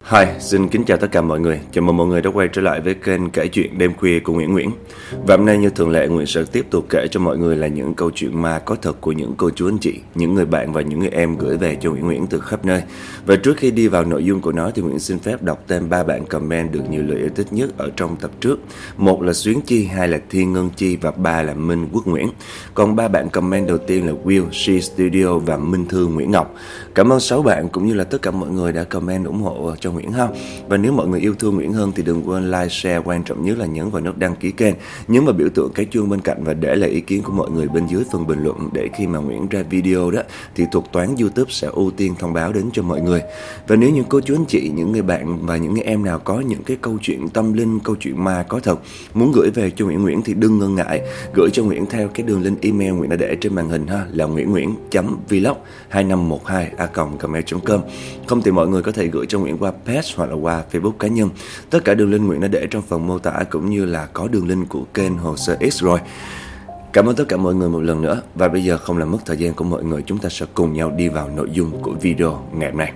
Hi, xin kính chào tất cả mọi người. Chào mừng mọi người đã quay trở lại với kênh kể chuyện đêm khuya của Nguyễn Nguyễn. Và hôm nay như thường lệ, Nguyễn sẽ tiếp tục kể cho mọi người là những câu chuyện ma có thật của những cô chú anh chị, những người bạn và những người em gửi về cho Nguyễn Nguyễn từ khắp nơi. Và trước khi đi vào nội dung của nó thì Nguyễn xin phép đọc tên 3 bạn comment được nhiều lời yêu thích nhất ở trong tập trước. Một là Xuyến Chi, hai là Thiên Ngân Chi và ba là Minh Quốc Nguyễn. Còn 3 bạn comment đầu tiên là Will, She Studio và Minh Thư Nguyễn Ngọc. Cảm ơn 6 bạn cũng như là tất cả mọi người đã comment ủng hộ cho Nguyễn ha. Và nếu mọi người yêu thương Nguyễn hơn thì đừng quên like, share, quan trọng nhất là nhấn vào nút đăng ký kênh, nhấn vào biểu tượng cái chuông bên cạnh và để lại ý kiến của mọi người bên dưới phần bình luận, để khi mà Nguyễn ra video đó thì thuật toán YouTube sẽ ưu tiên thông báo đến cho mọi người. Và nếu những cô chú anh chị, những người bạn và những người em nào có những cái câu chuyện tâm linh, câu chuyện ma có thật muốn gửi về cho Nguyễn thì đừng ngần ngại gửi cho Nguyễn theo cái đường link email Nguyễn đã để trên màn hình ha, là nguyễn.vlog2512a@gmail.com. Không thì mọi người có thể gửi cho Nguyễn qua page hoặc là qua Facebook cá nhân. Tất cả đường link Nguyễn đã để trong phần mô tả, cũng như là có đường link của kênh Hồ Sơ X rồi. Cảm ơn tất cả mọi người một lần nữa. Và bây giờ không làm mất thời gian của mọi người, chúng ta sẽ cùng nhau đi vào nội dung của video ngày hôm nay.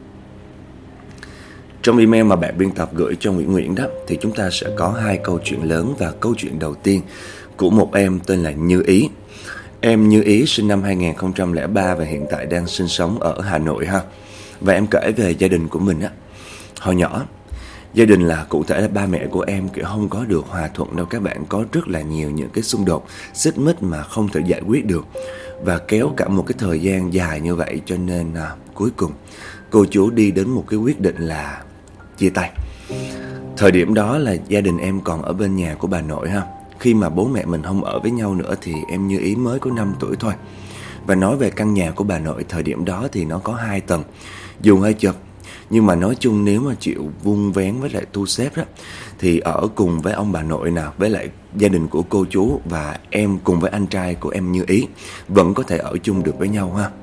Trong email mà bạn biên tập gửi cho Nguyễn đó thì chúng ta sẽ có 2 câu chuyện lớn. Và câu chuyện đầu tiên của một em tên là Như Ý. Em Như Ý sinh năm 2003 và hiện tại đang sinh sống ở Hà Nội ha. Và em kể về gia đình của mình á. Hồi nhỏ, gia đình là cụ thể là ba mẹ của em kiểu không có được hòa thuận đâu các bạn. Có rất là nhiều những cái xung đột, xích mích mà không thể giải quyết được. Và kéo cả một cái thời gian dài như vậy, cho nên cuối cùng cô chú đi đến một cái quyết định là chia tay. Thời điểm đó là gia đình em còn ở bên nhà của bà nội ha. Khi mà bố mẹ mình không ở với nhau nữa thì em Như Ý mới có 5 tuổi thôi. Và nói về căn nhà của bà nội thời điểm đó thì nó có 2 tầng. Dù hơi chật, nhưng mà nói chung nếu mà chịu vun vén với lại thu xếp đó thì ở cùng với ông bà nội nào, với lại gia đình của cô chú và em cùng với anh trai của em Như Ý vẫn có thể ở chung được với nhau ha.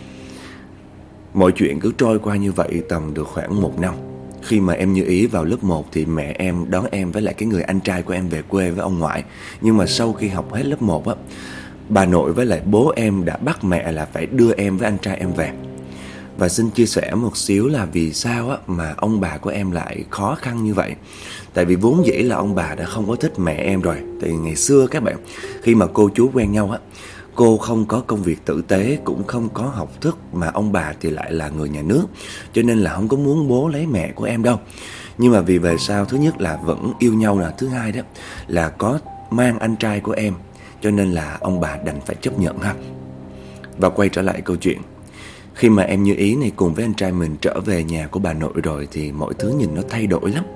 Mọi chuyện cứ trôi qua như vậy tầm được khoảng 1 năm. Khi mà em Như Ý vào lớp 1 thì mẹ em đón em với lại cái người anh trai của em về quê với ông ngoại. Nhưng mà sau khi học hết lớp 1 á, bà nội với lại bố em đã bắt mẹ là phải đưa em với anh trai em về. Và xin chia sẻ một xíu là vì sao á mà ông bà của em lại khó khăn như vậy. Tại vì vốn dĩ là ông bà đã không có thích mẹ em rồi. Tại vì ngày xưa các bạn, khi mà cô chú quen nhau á, cô không có công việc tử tế, cũng không có học thức, mà ông bà thì lại là người nhà nước, cho nên là không có muốn bố lấy mẹ của em đâu. Nhưng mà vì về sau, thứ nhất là vẫn yêu nhau, là thứ hai đó là có mang anh trai của em, cho nên là ông bà đành phải chấp nhận ha. Và quay trở lại câu chuyện. Khi mà em Như Ý này cùng với anh trai mình trở về nhà của bà nội rồi thì mọi thứ nhìn nó thay đổi lắm.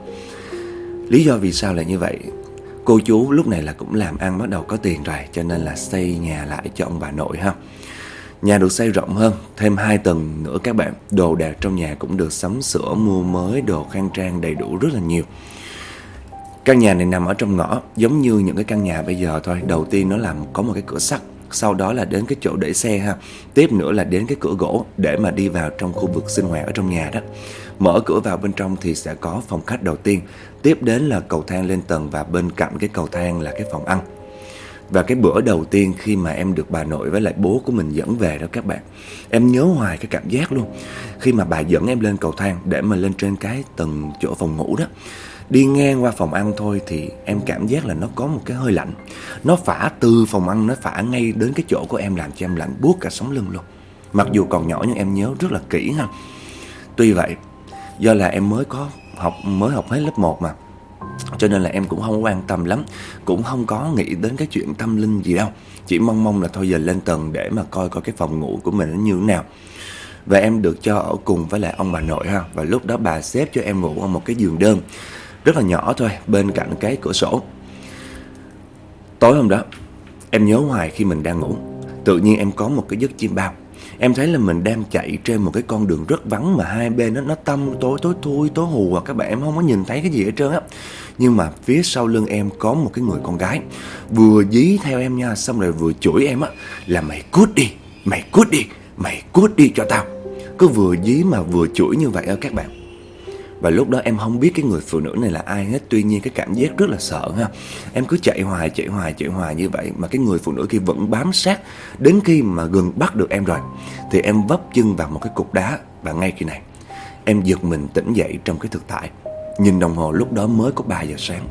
Lý do vì sao là như vậy? Cô chú lúc này là cũng làm ăn bắt đầu có tiền rồi, cho nên là xây nhà lại cho ông bà nội ha. Nhà được xây rộng hơn, thêm 2 tầng nữa các bạn. Đồ đạc trong nhà cũng được sắm sửa, mua mới, đồ khang trang đầy đủ rất là nhiều. Căn nhà này nằm ở trong ngõ, giống như những cái căn nhà bây giờ thôi. Đầu tiên nó làm có một cái cửa sắt, sau đó là đến cái chỗ để xe ha. Tiếp nữa là đến cái cửa gỗ để mà đi vào trong khu vực sinh hoạt ở trong nhà đó. Mở cửa vào bên trong thì sẽ có phòng khách đầu tiên, tiếp đến là cầu thang lên tầng, và bên cạnh cái cầu thang là cái phòng ăn. Và cái bữa đầu tiên khi mà em được bà nội với lại bố của mình dẫn về đó các bạn, em nhớ hoài cái cảm giác luôn. Khi mà bà dẫn em lên cầu thang để mà lên trên cái tầng chỗ phòng ngủ đó, đi ngang qua phòng ăn thôi thì em cảm giác là nó có một cái hơi lạnh. Nó phả từ phòng ăn, nó phả ngay đến cái chỗ của em, làm cho em lạnh buốt cả sống lưng luôn. Mặc dù còn nhỏ nhưng em nhớ rất là kỹ ha. Tuy vậy, do là em mới học hết lớp 1 mà, cho nên là em cũng không quan tâm lắm, cũng không có nghĩ đến cái chuyện tâm linh gì đâu. Chỉ mong là thôi giờ lên tầng để mà coi cái phòng ngủ của mình nó như thế nào. Và em được cho ở cùng với lại ông bà nội ha. Và lúc đó bà xếp cho em ngủ ở một cái giường đơn rất là nhỏ thôi, bên cạnh cái cửa sổ. Tối hôm đó, em nhớ hoài khi mình đang ngủ, tự nhiên em có một cái giấc chim bao. Em thấy là mình đang chạy trên một cái con đường rất vắng mà hai bên nó tăm tối thui, tối hù các bạn, em không có nhìn thấy cái gì hết trơn á. Nhưng mà phía sau lưng em có một cái người con gái vừa dí theo em nha, xong rồi vừa chửi em á là mày cút đi, mày cút đi cho tao. Cứ vừa dí mà vừa chửi như vậy á các bạn. Và lúc đó em không biết cái người phụ nữ này là ai hết. Tuy nhiên cái cảm giác rất là sợ ha. Em cứ chạy hoài như vậy, mà cái người phụ nữ kia vẫn bám sát. Đến khi mà gần bắt được em rồi thì em vấp chân vào một cái cục đá. Và ngay khi này Em giật mình tỉnh dậy trong cái thực tại. Nhìn đồng hồ lúc đó mới có 3 giờ sáng.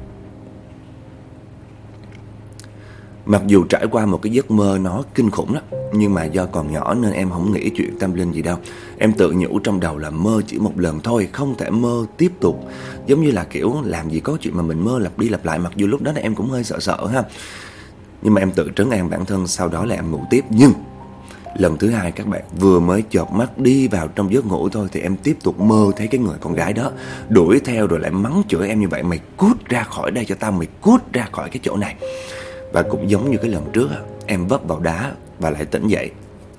Mặc dù trải qua một cái giấc mơ nó kinh khủng lắm, nhưng mà do còn nhỏ nên em không nghĩ chuyện tâm linh gì đâu. Em tự nhủ trong đầu là mơ chỉ một lần thôi, không thể mơ tiếp tục. Giống như là kiểu làm gì có chuyện mà mình mơ lặp đi lặp lại. Mặc dù lúc đó em cũng hơi sợ sợ ha. Nhưng mà em tự trấn an bản thân, sau đó là em ngủ tiếp. Nhưng lần thứ hai các bạn, vừa mới chợp mắt đi vào trong giấc ngủ thôi thì em tiếp tục mơ thấy cái người con gái đó đuổi theo rồi lại mắng chửi em như vậy: mày cút ra khỏi đây cho tao, mày cút ra khỏi cái chỗ này. Và cũng giống như cái lần trước, em vấp vào đá và lại tỉnh dậy.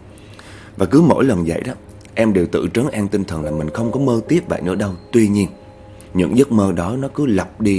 Và cứ mỗi lần dậy đó, em đều tự trấn an tinh thần là mình không có mơ tiếp vậy nữa đâu. Tuy nhiên, những giấc mơ đó nó cứ lặp đi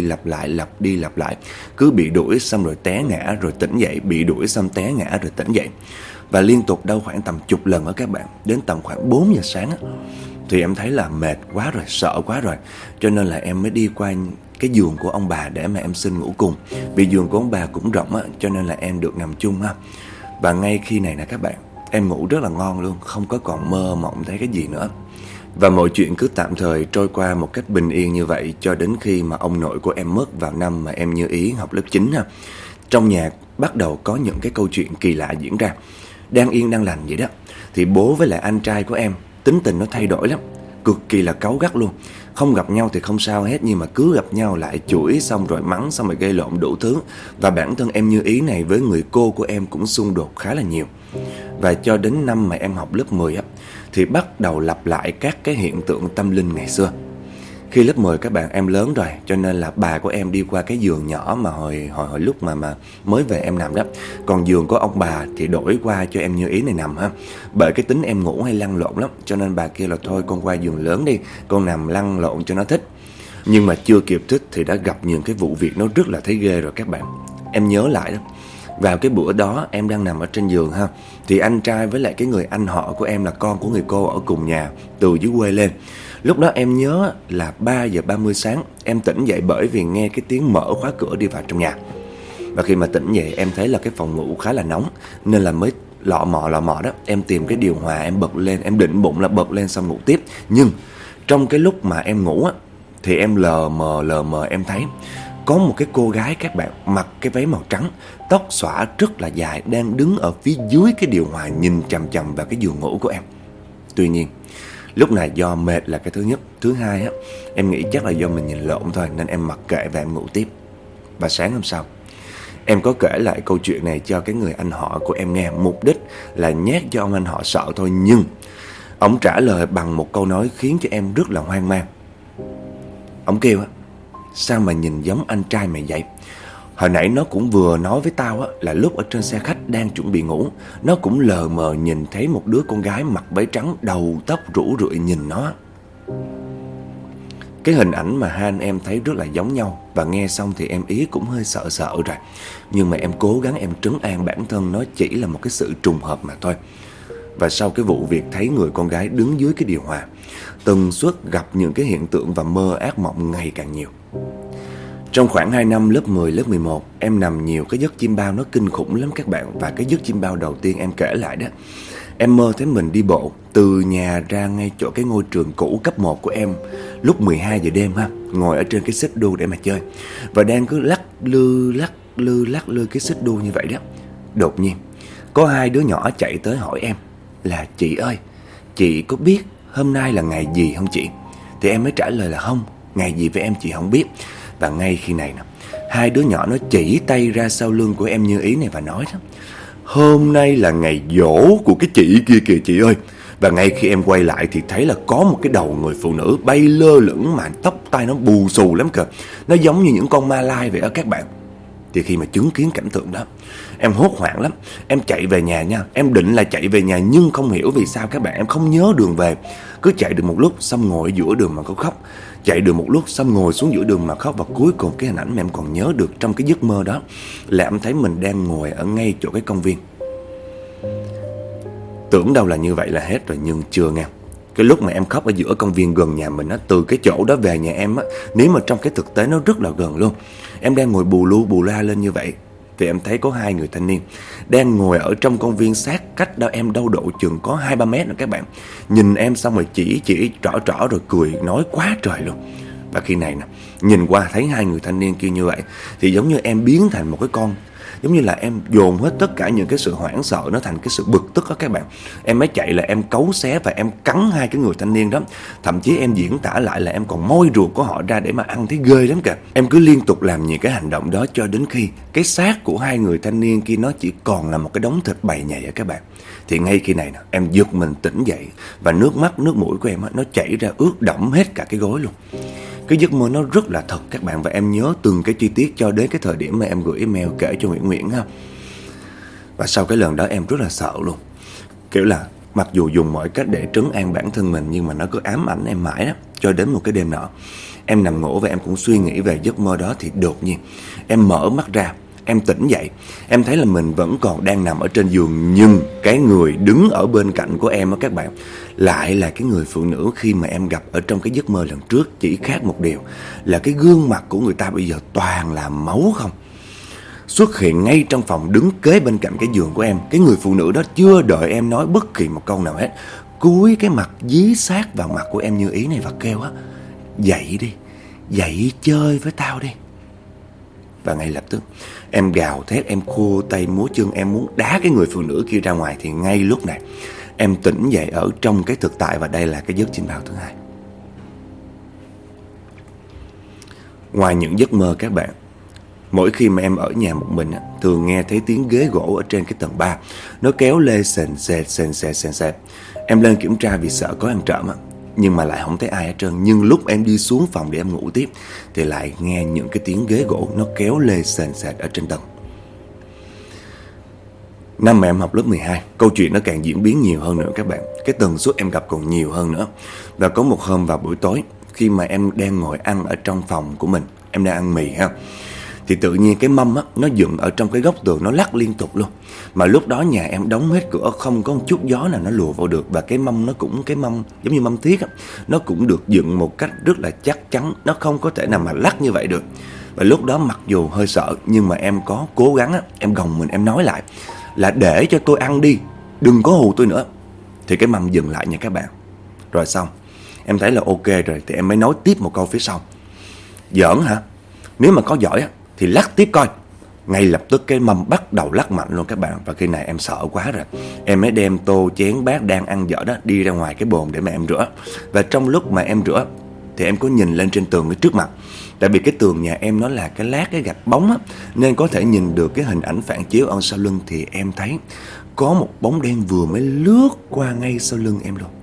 lặp lại. Cứ bị đuổi xong rồi té ngã rồi tỉnh dậy, bị đuổi xong té ngã rồi tỉnh dậy. Và liên tục đâu khoảng tầm chục lần đó các bạn. Đến tầm khoảng 4 giờ sáng á, thì em thấy là mệt quá rồi, sợ quá rồi. Cho nên là em mới đi qua cái giường của ông bà để mà em xin ngủ cùng. Vì giường của ông bà cũng rộng á, cho nên là em được nằm chung ha. Và ngay khi này nè các bạn, em ngủ rất là ngon luôn, không có còn mơ mộng thấy cái gì nữa. Và mọi chuyện cứ tạm thời trôi qua một cách bình yên như vậy cho đến khi mà ông nội của em mất vào năm mà em Như Ý học lớp 9 ha. Trong nhà bắt đầu có những cái câu chuyện kỳ lạ diễn ra. Đang yên đang lành vậy đó, thì bố với lại anh trai của em tính tình nó thay đổi lắm, cực kỳ là cáu gắt luôn. Không gặp nhau thì không sao hết, nhưng mà cứ gặp nhau lại chửi xong rồi mắng xong rồi gây lộn đủ thứ. Và bản thân em Như Ý này với người cô của em cũng xung đột khá là nhiều. Và cho đến năm mà em học lớp 10 á, thì bắt đầu lặp lại các cái hiện tượng tâm linh ngày xưa. Khi lớp 10 các bạn, em lớn rồi, cho nên là bà của em đi qua cái giường nhỏ mà hồi lúc mà mới về em nằm đó. Còn giường của ông bà thì đổi qua cho em Như Ý này nằm ha. Bởi cái tính em ngủ hay lăn lộn lắm, cho nên bà kêu là thôi con qua giường lớn đi, con nằm lăn lộn cho nó thích. Nhưng mà chưa kịp thích thì đã gặp những cái vụ việc nó rất là thấy ghê rồi các bạn. Em nhớ lại đó, vào cái bữa đó em đang nằm ở trên giường ha, thì anh trai với lại cái người anh họ của em là con của người cô ở cùng nhà từ dưới quê lên. Lúc đó em nhớ là 3 giờ 30 sáng em tỉnh dậy bởi vì nghe cái tiếng mở khóa cửa đi vào trong nhà. Và khi mà tỉnh dậy em thấy là cái phòng ngủ khá là nóng, nên là mới lọ mọ đó, em tìm cái điều hòa em bật lên, em định bụng là bật lên xong ngủ tiếp. Nhưng trong cái lúc mà em ngủ á, thì em lờ mờ em thấy có một cái cô gái các bạn, mặc cái váy màu trắng, tóc xõa rất là dài, đang đứng ở phía dưới cái điều hòa nhìn chằm chằm vào cái giường ngủ của em. Tuy nhiên lúc này do mệt là cái thứ nhất. Thứ hai á, em nghĩ chắc là do mình nhìn lộn thôi, nên em mặc kệ và em ngủ tiếp. Và sáng hôm sau em có kể lại câu chuyện này cho cái người anh họ của em nghe, mục đích là nhét cho ông anh họ sợ thôi. Nhưng ông trả lời bằng một câu nói khiến cho em rất là hoang mang. Ông kêu á: sao mà nhìn giống anh trai mày vậy? Hồi nãy nó cũng vừa nói với tao á, là lúc ở trên xe khách đang chuẩn bị ngủ, nó cũng lờ mờ nhìn thấy một đứa con gái mặc váy trắng, đầu tóc rủ rượi nhìn nó. Cái hình ảnh mà hai anh em thấy rất là giống nhau. Và nghe xong thì em Ý cũng hơi sợ sợ rồi. Nhưng mà em cố gắng em trấn an bản thân nó chỉ là một cái sự trùng hợp mà thôi. Và sau cái vụ việc thấy người con gái đứng dưới cái điều hòa, tần suất gặp những cái hiện tượng và mơ ác mộng ngày càng nhiều. Trong khoảng 2 năm lớp 10, lớp 11, em nằm nhiều cái giấc chim bao nó kinh khủng lắm các bạn. Và cái giấc chim bao đầu tiên em kể lại đó, em mơ thấy mình đi bộ từ nhà ra ngay chỗ cái ngôi trường cũ cấp 1 của em lúc 12 giờ đêm ha, ngồi ở trên cái xích đu để mà chơi. Và đang cứ lắc lư cái xích đu như vậy đó. Đột nhiên có 2 đứa nhỏ chạy tới hỏi em là: chị ơi, chị có biết hôm nay là ngày gì không chị? Thì em mới trả lời là không, ngày gì với em chị không biết. Và ngay khi này nè, 2 đứa nhỏ nó chỉ tay ra sau lưng của em Như Ý này và nói đó: hôm nay là ngày giỗ của cái chị kia kìa chị ơi. Và ngay khi em quay lại thì thấy là có một cái đầu người phụ nữ bay lơ lửng mà tóc tai nó bù xù lắm kìa. Nó giống như những con ma lai vậy đó các bạn. Thì khi mà chứng kiến cảnh tượng đó, em hốt hoảng lắm. Em chạy về nhà nha. Em định là chạy về nhà nhưng không hiểu vì sao các bạn, em không nhớ đường về. Cứ chạy được một lúc xong ngồi ở giữa đường mà có khóc, chạy được một lúc xong ngồi xuống giữa đường mà khóc. Và cuối cùng cái hình ảnh mà em còn nhớ được trong cái giấc mơ đó là em thấy mình đang ngồi ở ngay chỗ cái công viên. Tưởng đâu là như vậy là hết rồi, nhưng chưa nghe. Cái lúc mà em khóc ở giữa công viên gần nhà mình á, từ cái chỗ đó về nhà em á, nếu mà trong cái thực tế nó rất là gần luôn. Em đang ngồi bù lu bù la lên như vậy, thì em thấy có hai người thanh niên đang ngồi ở trong công viên sát cách đó em đâu độ chừng có 2-3 mét nữa các bạn. Nhìn em xong rồi chỉ trỏ rồi cười nói quá trời luôn. Và khi này nè, nhìn qua thấy hai người thanh niên kia như vậy thì giống như em biến thành một cái con, giống như là em dồn hết tất cả những cái sự hoảng sợ nó thành cái sự bực tức đó các bạn. Em mới chạy là em cấu xé và em cắn hai cái người thanh niên đó. Thậm chí em diễn tả lại là em còn moi ruột của họ ra để mà ăn, thấy ghê lắm kìa. Em cứ liên tục làm những cái hành động đó cho đến khi cái xác của hai người thanh niên kia nó chỉ còn là một cái đống thịt bầy nhầy các bạn. Thì ngay khi này nè, em giật mình tỉnh dậy và nước mắt, nước mũi của em nó chảy ra ướt đẫm hết cả cái gối luôn. Cái giấc mơ nó rất là thật các bạn, và em nhớ từng cái chi tiết cho đến cái thời điểm mà em gửi email kể cho Nguyễn ha. Và sau cái lần đó em rất là sợ luôn. Kiểu là mặc dù dùng mọi cách để trấn an bản thân mình nhưng mà nó cứ ám ảnh em mãi đó. Cho đến một cái đêm nọ, em nằm ngủ và em cũng suy nghĩ về giấc mơ đó thì đột nhiên em mở mắt ra. Em tỉnh dậy, em thấy là mình vẫn còn đang nằm ở trên giường, nhưng cái người đứng ở bên cạnh của em á các bạn lại là cái người phụ nữ khi mà em gặp ở trong cái giấc mơ lần trước. Chỉ khác một điều là cái gương mặt của người ta bây giờ toàn là máu không. Xuất hiện ngay trong phòng đứng kế bên cạnh cái giường của em. Cái người phụ nữ đó chưa đợi em nói bất kỳ một câu nào hết, cúi cái mặt dí sát vào mặt của em Như Ý này và kêu á: "Dậy đi, dậy chơi với tao đi." Và ngay lập tức em gào thét, em khua tay múa chân, em muốn đá cái người phụ nữ kia ra ngoài. Thì ngay lúc này em tỉnh dậy ở trong cái thực tại, và đây là cái giấc chinh báo thứ hai. Ngoài những giấc mơ các bạn, mỗi khi mà em ở nhà một mình thường nghe thấy tiếng ghế gỗ ở trên cái tầng 3 nó kéo lê sền sệt. Em lên kiểm tra vì sợ có ăn trộm nhưng mà lại không thấy ai hết trơn. Nhưng lúc em đi xuống phòng để em ngủ tiếp thì lại nghe những cái tiếng ghế gỗ nó kéo lê sền sệt ở trên tầng. Năm mà em học lớp 12, câu chuyện nó càng diễn biến nhiều hơn nữa các bạn. Cái tần suất em gặp còn nhiều hơn nữa. Và có một hôm vào buổi tối, khi mà em đang ngồi ăn ở trong phòng của mình, em đang ăn mì ha, thì tự nhiên cái mâm nó dựng ở trong cái góc tường, nó lắc liên tục luôn. Mà lúc đó nhà em đóng hết cửa, không có một chút gió nào nó lùa vào được. Và cái mâm nó cũng, cái mâm giống như mâm thiết nó cũng được dựng một cách rất là chắc chắn, nó không có thể nào mà lắc như vậy được. Và lúc đó mặc dù hơi sợ nhưng mà em có cố gắng em gồng mình, em nói lại là để cho tôi ăn đi, đừng có hù tôi nữa. Thì cái mâm dừng lại nha các bạn. Rồi xong, em thấy là ok rồi thì em mới nói tiếp một câu phía sau: "Giỡn hả? Nếu mà có giỏi thì lắc tiếp coi." Ngay lập tức cái mâm bắt đầu lắc mạnh luôn các bạn. Và khi này em sợ quá rồi, em mới đem tô chén bát đang ăn dở đó đi ra ngoài cái bồn để mà em rửa. Và trong lúc mà em rửa thì em có nhìn lên trên tường ở trước mặt. Tại vì cái tường nhà em nó là cái lát cái gạch bóng nên có thể nhìn được cái hình ảnh phản chiếu ở sau lưng. Thì em thấy có một bóng đen vừa mới lướt qua ngay sau lưng em luôn.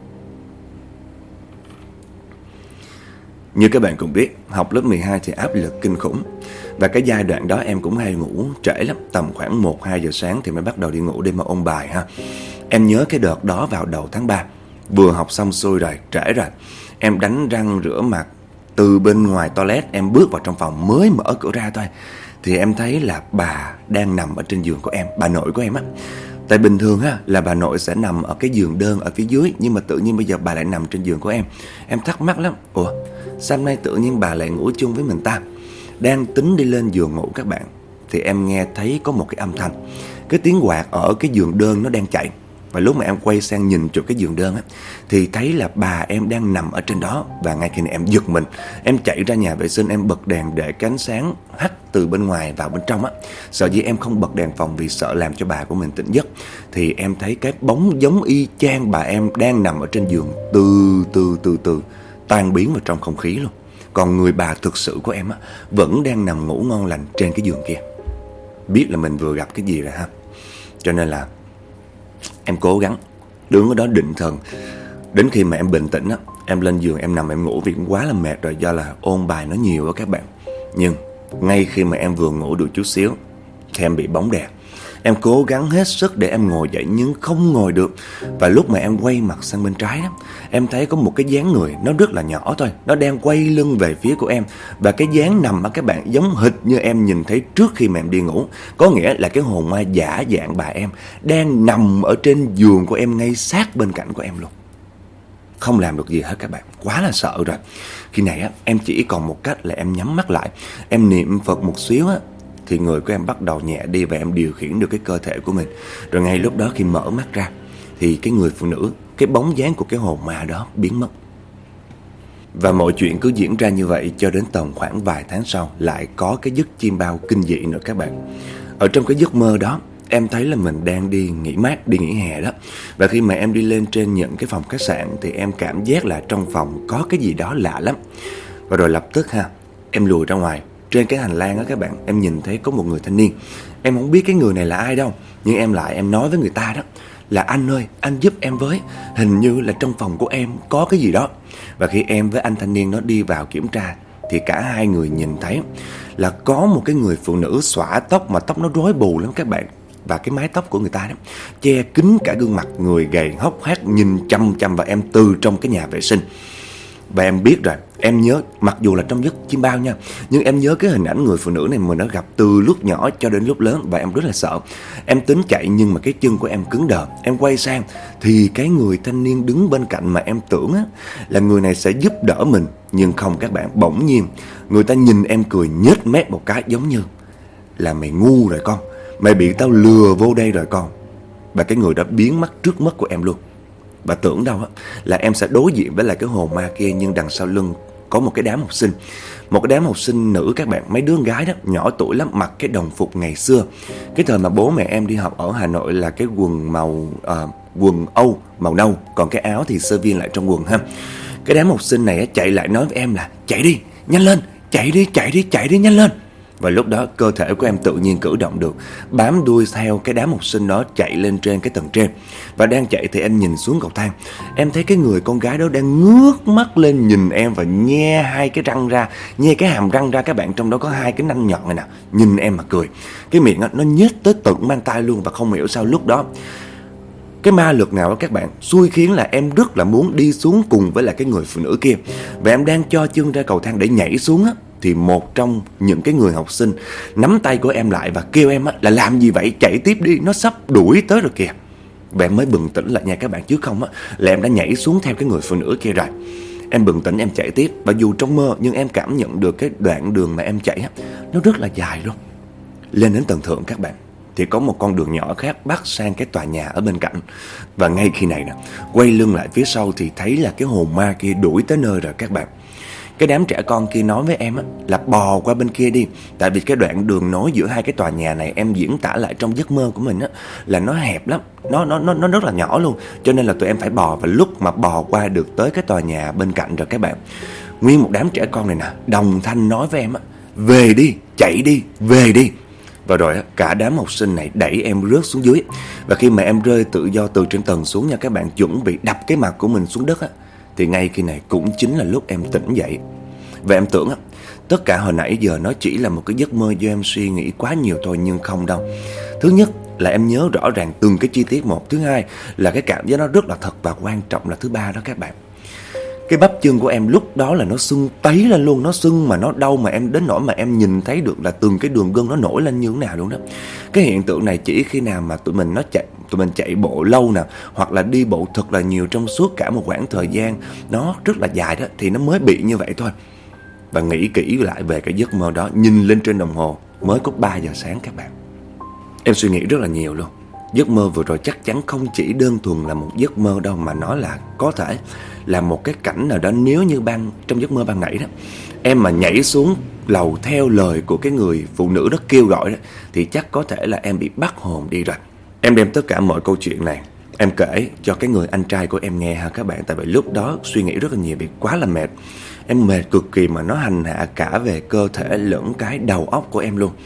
Như các bạn cũng biết, học lớp 12 thì áp lực kinh khủng. Và cái giai đoạn đó em cũng hay ngủ trễ lắm. Tầm khoảng 1-2 giờ sáng thì mới bắt đầu đi ngủ để mà ôn bài ha. Em nhớ cái đợt đó vào đầu tháng 3, vừa học xong xuôi rồi, trễ rồi, em đánh răng rửa mặt, từ bên ngoài toilet em bước vào trong phòng, mới mở cửa ra thôi thì em thấy là bà đang nằm ở trên giường của em, bà nội của em á. Tại bình thường là bà nội sẽ nằm ở cái giường đơn ở phía dưới, nhưng mà tự nhiên bây giờ bà lại nằm trên giường của em. Em thắc mắc lắm, ủa sao hôm nay tự nhiên bà lại ngủ chung với mình ta. Đang tính đi lên giường ngủ các bạn, thì em nghe thấy có một cái âm thanh, cái tiếng quạt ở cái giường đơn nó đang chạy. Và lúc mà em quay sang nhìn chỗ cái giường đơn thì thấy là bà em đang nằm ở trên đó. Và ngay khi này em giật mình, em chạy ra nhà vệ sinh, em bật đèn để cái ánh sáng hắt từ bên ngoài vào bên trong Sợ gì em không bật đèn phòng vì sợ làm cho bà của mình tỉnh giấc. Thì em thấy cái bóng giống y chang bà em đang nằm ở trên giường từ từ tan biến vào trong không khí luôn. Còn người bà thực sự của em vẫn đang nằm ngủ ngon lành trên cái giường kia. Biết là mình vừa gặp cái gì rồi ha. Cho nên là em cố gắng đứng ở đó định thần. Đến khi mà em bình tĩnh em lên giường em nằm em ngủ vì cũng quá là mệt rồi, do là ôn bài nó nhiều đó các bạn. Nhưng ngay khi mà em vừa ngủ được chút xíu thì em bị bóng đè. Em cố gắng hết sức để em ngồi dậy nhưng không ngồi được. Và lúc mà em quay mặt sang bên trái em thấy có một cái dáng người, nó rất là nhỏ thôi, nó đang quay lưng về phía của em. Và cái dáng nằm các bạn giống hệt như em nhìn thấy trước khi mà em đi ngủ. Có nghĩa là cái hồn ma giả dạng bà em đang nằm ở trên giường của em, ngay sát bên cạnh của em luôn. Không làm được gì hết các bạn, quá là sợ rồi. Khi này em chỉ còn một cách là em nhắm mắt lại, em niệm Phật một xíu thì người của em bắt đầu nhẹ đi và em điều khiển được cái cơ thể của mình. Rồi ngay lúc đó khi mở mắt ra thì cái người phụ nữ, cái bóng dáng của cái hồn ma đó biến mất. Và mọi chuyện cứ diễn ra như vậy cho đến tầm khoảng vài tháng sau lại có cái giấc chim bao kinh dị nữa các bạn. Ở trong cái giấc mơ đó, em thấy là mình đang đi nghỉ mát, đi nghỉ hè đó. Và khi mà em đi lên trên những cái phòng khách sạn thì em cảm giác là trong phòng có cái gì đó lạ lắm. Và rồi lập tức em lùi ra ngoài. Trên cái hành lang đó các bạn, em nhìn thấy có một người thanh niên. Em không biết cái người này là ai đâu, nhưng em nói với người ta đó là anh ơi, anh giúp em với, hình như là trong phòng của em có cái gì đó. Và khi em với anh thanh niên nó đi vào kiểm tra thì cả hai người nhìn thấy là có một cái người phụ nữ xõa tóc mà tóc nó rối bù lắm các bạn. Và cái mái tóc của người ta đó che kín cả gương mặt, người gầy hốc hác nhìn chăm chăm vào em từ trong cái nhà vệ sinh. Và em biết rồi, em nhớ, mặc dù là trong giấc chim bao nha, nhưng em nhớ cái hình ảnh người phụ nữ này mình đã gặp từ lúc nhỏ cho đến lúc lớn. Và em rất là sợ. Em tính chạy nhưng mà cái chân của em cứng đờ. Em quay sang thì cái người thanh niên đứng bên cạnh mà em tưởng là người này sẽ giúp đỡ mình. Nhưng không các bạn, bỗng nhiên người ta nhìn em cười nhếch mép một cái, giống như là mày ngu rồi con, mày bị tao lừa vô đây rồi con. Và cái người đã biến mất trước mắt của em luôn. Và tưởng đâu là em sẽ đối diện với lại cái hồn ma kia, nhưng đằng sau lưng có một cái đám học sinh. Một cái đám học sinh nữ các bạn, mấy đứa con gái đó, nhỏ tuổi lắm, mặc cái đồng phục ngày xưa. Cái thời mà bố mẹ em đi học ở Hà Nội là cái quần Âu màu nâu, còn cái áo thì sơ viên lại trong quần ha. Cái đám học sinh này chạy lại nói với em là chạy đi, nhanh lên, chạy đi, nhanh lên. Và lúc đó cơ thể của em tự nhiên cử động được, bám đuôi theo cái đám học sinh đó chạy lên trên cái tầng trên. Và đang chạy thì em nhìn xuống cầu thang. Em thấy cái người con gái đó đang ngước mắt lên nhìn em và nhe hai cái răng ra, nhe cái hàm răng ra các bạn, trong đó có hai cái nanh nhọn này nè, nhìn em mà cười. Cái miệng nó nhếch tới tận mang tai luôn. Và không hiểu sao lúc đó cái ma lực nào đó các bạn xui khiến là em rất là muốn đi xuống cùng với lại cái người phụ nữ kia. Và em đang cho chân ra cầu thang để nhảy xuống thì một trong những cái người học sinh nắm tay của em lại và kêu em là làm gì vậy, chạy tiếp đi, nó sắp đuổi tới rồi kìa. Và em mới bừng tỉnh lại nha các bạn, chứ không là em đã nhảy xuống theo cái người phụ nữ kia rồi. Em bừng tỉnh, em chạy tiếp. Và dù trong mơ nhưng em cảm nhận được cái đoạn đường mà em chạy nó rất là dài luôn. Lên đến tầng thượng các bạn thì có một con đường nhỏ khác bắt sang cái tòa nhà ở bên cạnh. Và ngay khi này quay lưng lại phía sau thì thấy là cái hồn ma kia đuổi tới nơi rồi các bạn. Cái đám trẻ con kia nói với em là bò qua bên kia đi. Tại vì cái đoạn đường nối giữa hai cái tòa nhà này, em diễn tả lại trong giấc mơ của mình là nó hẹp lắm, nó rất là nhỏ luôn. Cho nên là tụi em phải bò. Và lúc mà bò qua được tới cái tòa nhà bên cạnh rồi các bạn, nguyên một đám trẻ con này đồng thanh nói với em về đi, chạy đi, về đi. Và rồi cả đám học sinh này đẩy em rớt xuống dưới. Và khi mà em rơi tự do từ trên tầng xuống nha các bạn, chuẩn bị đập cái mặt của mình xuống đất thì ngay khi này cũng chính là lúc em tỉnh dậy. Và em tưởng tất cả hồi nãy giờ nó chỉ là một cái giấc mơ do em suy nghĩ quá nhiều thôi, nhưng không đâu. Thứ nhất là em nhớ rõ ràng từng cái chi tiết một. Thứ hai là cái cảm giác nó rất là thật. Và quan trọng là thứ ba đó các bạn, cái bắp chân của em lúc đó là nó sưng tấy lên luôn. Nó sưng mà nó đau mà em đến nỗi mà em nhìn thấy được là từng cái đường gân nó nổi lên như thế nào luôn đó. Cái hiện tượng này chỉ khi nào mà tụi mình chạy bộ lâu nè, hoặc là đi bộ thật là nhiều trong suốt cả một khoảng thời gian nó rất là dài đó, thì nó mới bị như vậy thôi. Và nghĩ kỹ lại về cái giấc mơ đó, nhìn lên trên đồng hồ mới có 3 giờ sáng các bạn. Em suy nghĩ rất là nhiều luôn. Giấc mơ vừa rồi chắc chắn không chỉ đơn thuần là một giấc mơ đâu, mà nó là có thể là một cái cảnh nào đó. Nếu như trong giấc mơ ban nãy đó, em mà nhảy xuống lầu theo lời của cái người phụ nữ đó kêu gọi đó, thì chắc có thể là em bị bắt hồn đi rồi. Em đem tất cả mọi câu chuyện này em kể cho cái người anh trai của em nghe ha các bạn. Tại vì lúc đó suy nghĩ rất là nhiều, bị quá là mệt. Em mệt cực kỳ mà nó hành hạ cả về cơ thể lẫn cái đầu óc của em luôn.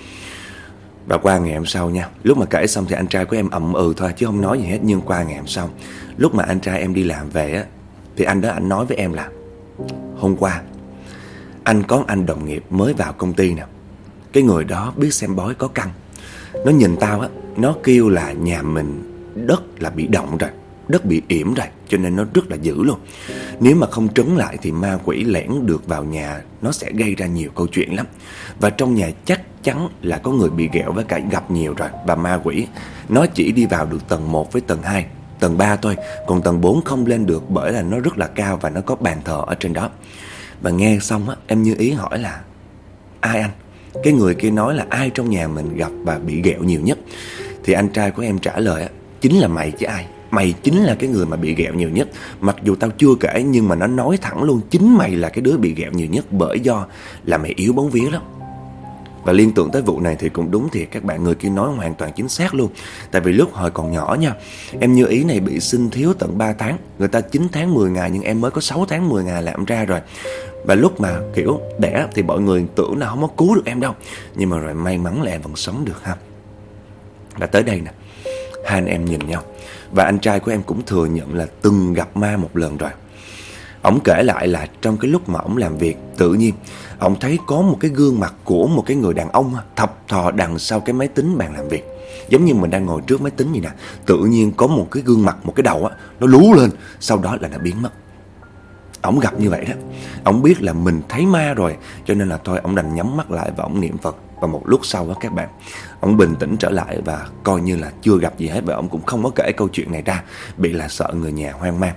Và qua ngày hôm sau nha, lúc mà kể xong thì anh trai của em ậm ừ thôi chứ không nói gì hết. Nhưng qua ngày hôm sau, lúc mà anh trai em đi làm về thì anh nói với em là hôm qua anh có anh đồng nghiệp mới vào công ty nè. Cái người đó biết xem bói có căn. Nó nhìn tao nó kêu là nhà mình đất là bị động rồi, đất bị yểm rồi, cho nên nó rất là dữ luôn. Nếu mà không trấn lại thì ma quỷ lẻn được vào nhà, nó sẽ gây ra nhiều câu chuyện lắm. Và trong nhà chắc chắn là có người bị ghẹo với cả gặp nhiều rồi. Và ma quỷ nó chỉ đi vào được tầng 1 với tầng 2, tầng 3 thôi. Còn tầng 4 không lên được, bởi là nó rất là cao và nó có bàn thờ ở trên đó. Và nghe xong em Như Ý hỏi là ai anh? Cái người kia nói là ai trong nhà mình gặp và bị ghẹo nhiều nhất. Thì anh trai của em trả lời chính là mày chứ ai. Mày chính là cái người mà bị ghẹo nhiều nhất. Mặc dù tao chưa kể nhưng mà nó nói thẳng luôn, chính mày là cái đứa bị ghẹo nhiều nhất, bởi do là mày yếu bóng vía lắm. Và liên tưởng tới vụ này thì cũng đúng thiệt các bạn, người kia nói hoàn toàn chính xác luôn. Tại vì lúc hồi còn nhỏ nha, em Như Ý này bị sinh thiếu tận 3 tháng. Người ta 9 tháng 10 ngày nhưng em mới có 6 tháng 10 ngày làm ra rồi. Và lúc mà kiểu đẻ thì mọi người tưởng là không có cứu được em đâu. Nhưng mà rồi may mắn là em vẫn sống được ha. Và tới đây nè, hai anh em nhìn nhau. Và anh trai của em cũng thừa nhận là từng gặp ma một lần rồi. Ông kể lại là trong cái lúc mà ông làm việc, tự nhiên ông thấy có một cái gương mặt của một cái người đàn ông thập thò đằng sau cái máy tính bàn làm việc. Giống như mình đang ngồi trước máy tính vậy nè. Tự nhiên có một cái gương mặt, một cái đầu nó lú lên, sau đó là nó biến mất. Ông gặp như vậy đó, ông biết là mình thấy ma rồi, cho nên là thôi ông đành nhắm mắt lại và ông niệm Phật. Và một lúc sau đó các bạn, ông bình tĩnh trở lại và coi như là chưa gặp gì hết. Và ông cũng không có kể câu chuyện này ra, bị là sợ người nhà hoang mang.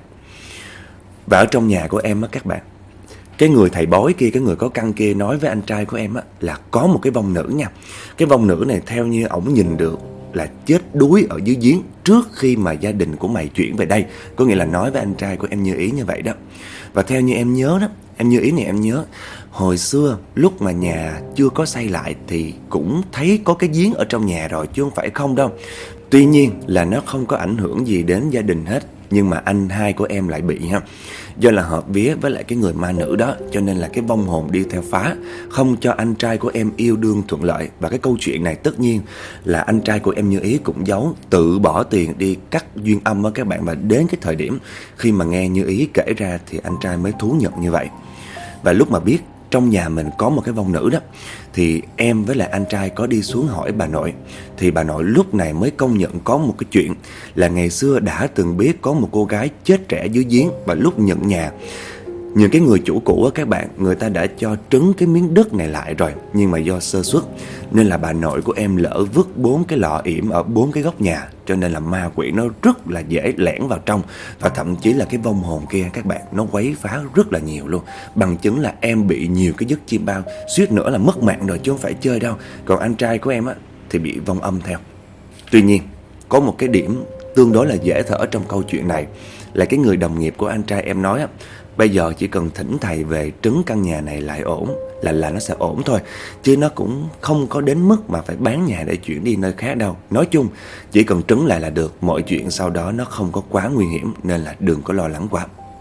Và ở trong nhà của em các bạn, cái người thầy bói kia, cái người có căn kia nói với anh trai của em là có một cái vong nữ nha. Cái vong nữ này theo như ổng nhìn được là chết đuối ở dưới giếng trước khi mà gia đình của mày chuyển về đây. Có nghĩa là nói với anh trai của em Như Ý như vậy đó. Và theo như em nhớ đó, em Như Ý này em nhớ hồi xưa lúc mà nhà chưa có xây lại thì cũng thấy có cái giếng ở trong nhà rồi, chứ không phải không đâu. Tuy nhiên là nó không có ảnh hưởng gì đến gia đình hết. Nhưng mà anh hai của em lại bị do là hợp vía với lại cái người ma nữ đó, cho nên là cái vong hồn đi theo phá, không cho anh trai của em yêu đương thuận lợi. Và cái câu chuyện này tất nhiên là anh trai của em Như Ý cũng giấu, tự bỏ tiền đi cắt duyên âm đó các bạn. Và đến cái thời điểm khi mà nghe Như Ý kể ra thì anh trai mới thú nhận như vậy. Và lúc mà biết trong nhà mình có một cái vong nữ đó, thì em với lại anh trai có đi xuống hỏi bà nội. Thì bà nội lúc này mới công nhận có một cái chuyện là ngày xưa đã từng biết có một cô gái chết trẻ dưới giếng. Và lúc nhận nhà, những cái người chủ cũ các bạn, người ta đã cho trứng cái miếng đất này lại rồi, nhưng mà do sơ suất nên là bà nội của em lỡ vứt 4 cái lọ yểm ở 4 cái góc nhà, cho nên là ma quỷ nó rất là dễ lẻn vào trong. Và thậm chí là cái vong hồn kia các bạn, nó quấy phá rất là nhiều luôn. Bằng chứng là em bị nhiều cái giấc chim bao, suýt nữa là mất mạng rồi chứ không phải chơi đâu. Còn anh trai của em thì bị vong âm theo. Tuy nhiên có một cái điểm tương đối là dễ thở trong câu chuyện này là cái người đồng nghiệp của anh trai em nói bây giờ chỉ cần thỉnh thầy về trấn căn nhà này lại ổn là nó sẽ ổn thôi. Chứ nó cũng không có đến mức mà phải bán nhà để chuyển đi nơi khác đâu. Nói chung chỉ cần trấn lại là được. Mọi chuyện sau đó nó không có quá nguy hiểm, nên là đừng có lo lắng quá.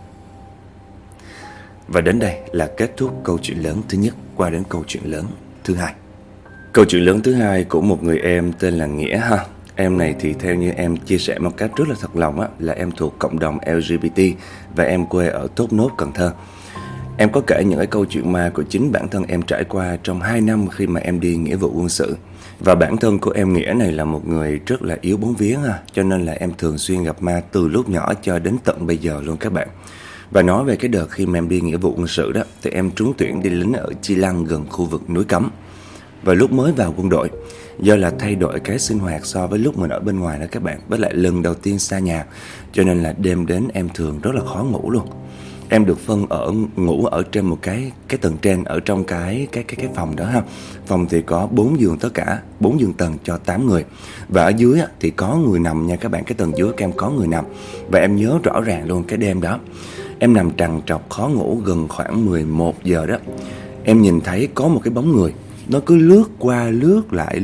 Và đến đây là kết thúc câu chuyện lớn thứ nhất. Qua đến câu chuyện lớn thứ hai. Câu chuyện lớn thứ hai của một người em tên là Nghĩa ha. Em này thì theo như em chia sẻ một cách rất là thật lòng là em thuộc cộng đồng LGBT và em quê ở Thốt Nốt, Cần Thơ. Em có kể những cái câu chuyện ma của chính bản thân em trải qua trong 2 năm khi mà em đi nghĩa vụ quân sự. Và bản thân của em Nghĩa này là một người rất là yếu bóng vía cho nên là em thường xuyên gặp ma từ lúc nhỏ cho đến tận bây giờ luôn các bạn. Và nói về cái đợt khi mà em đi nghĩa vụ quân sự đó, thì em trúng tuyển đi lính ở Chi Lăng gần khu vực núi Cấm. Và lúc mới vào quân đội, do là thay đổi cái sinh hoạt so với lúc mình ở bên ngoài đó các bạn, với lại lần đầu tiên xa nhà, cho nên là đêm đến em thường rất là khó ngủ luôn. Em được phân ngủ ở trên một cái tầng trên, ở trong cái phòng đó ha. Phòng thì có 4 giường tất cả, 4 giường tầng cho 8 người. Và ở dưới thì có người nằm nha các bạn, cái tầng dưới các em có người nằm. Và em nhớ rõ ràng luôn cái đêm đó, em nằm trằn trọc khó ngủ gần khoảng 11 giờ đó. Em nhìn thấy có một cái bóng người, nó cứ lướt qua lướt lại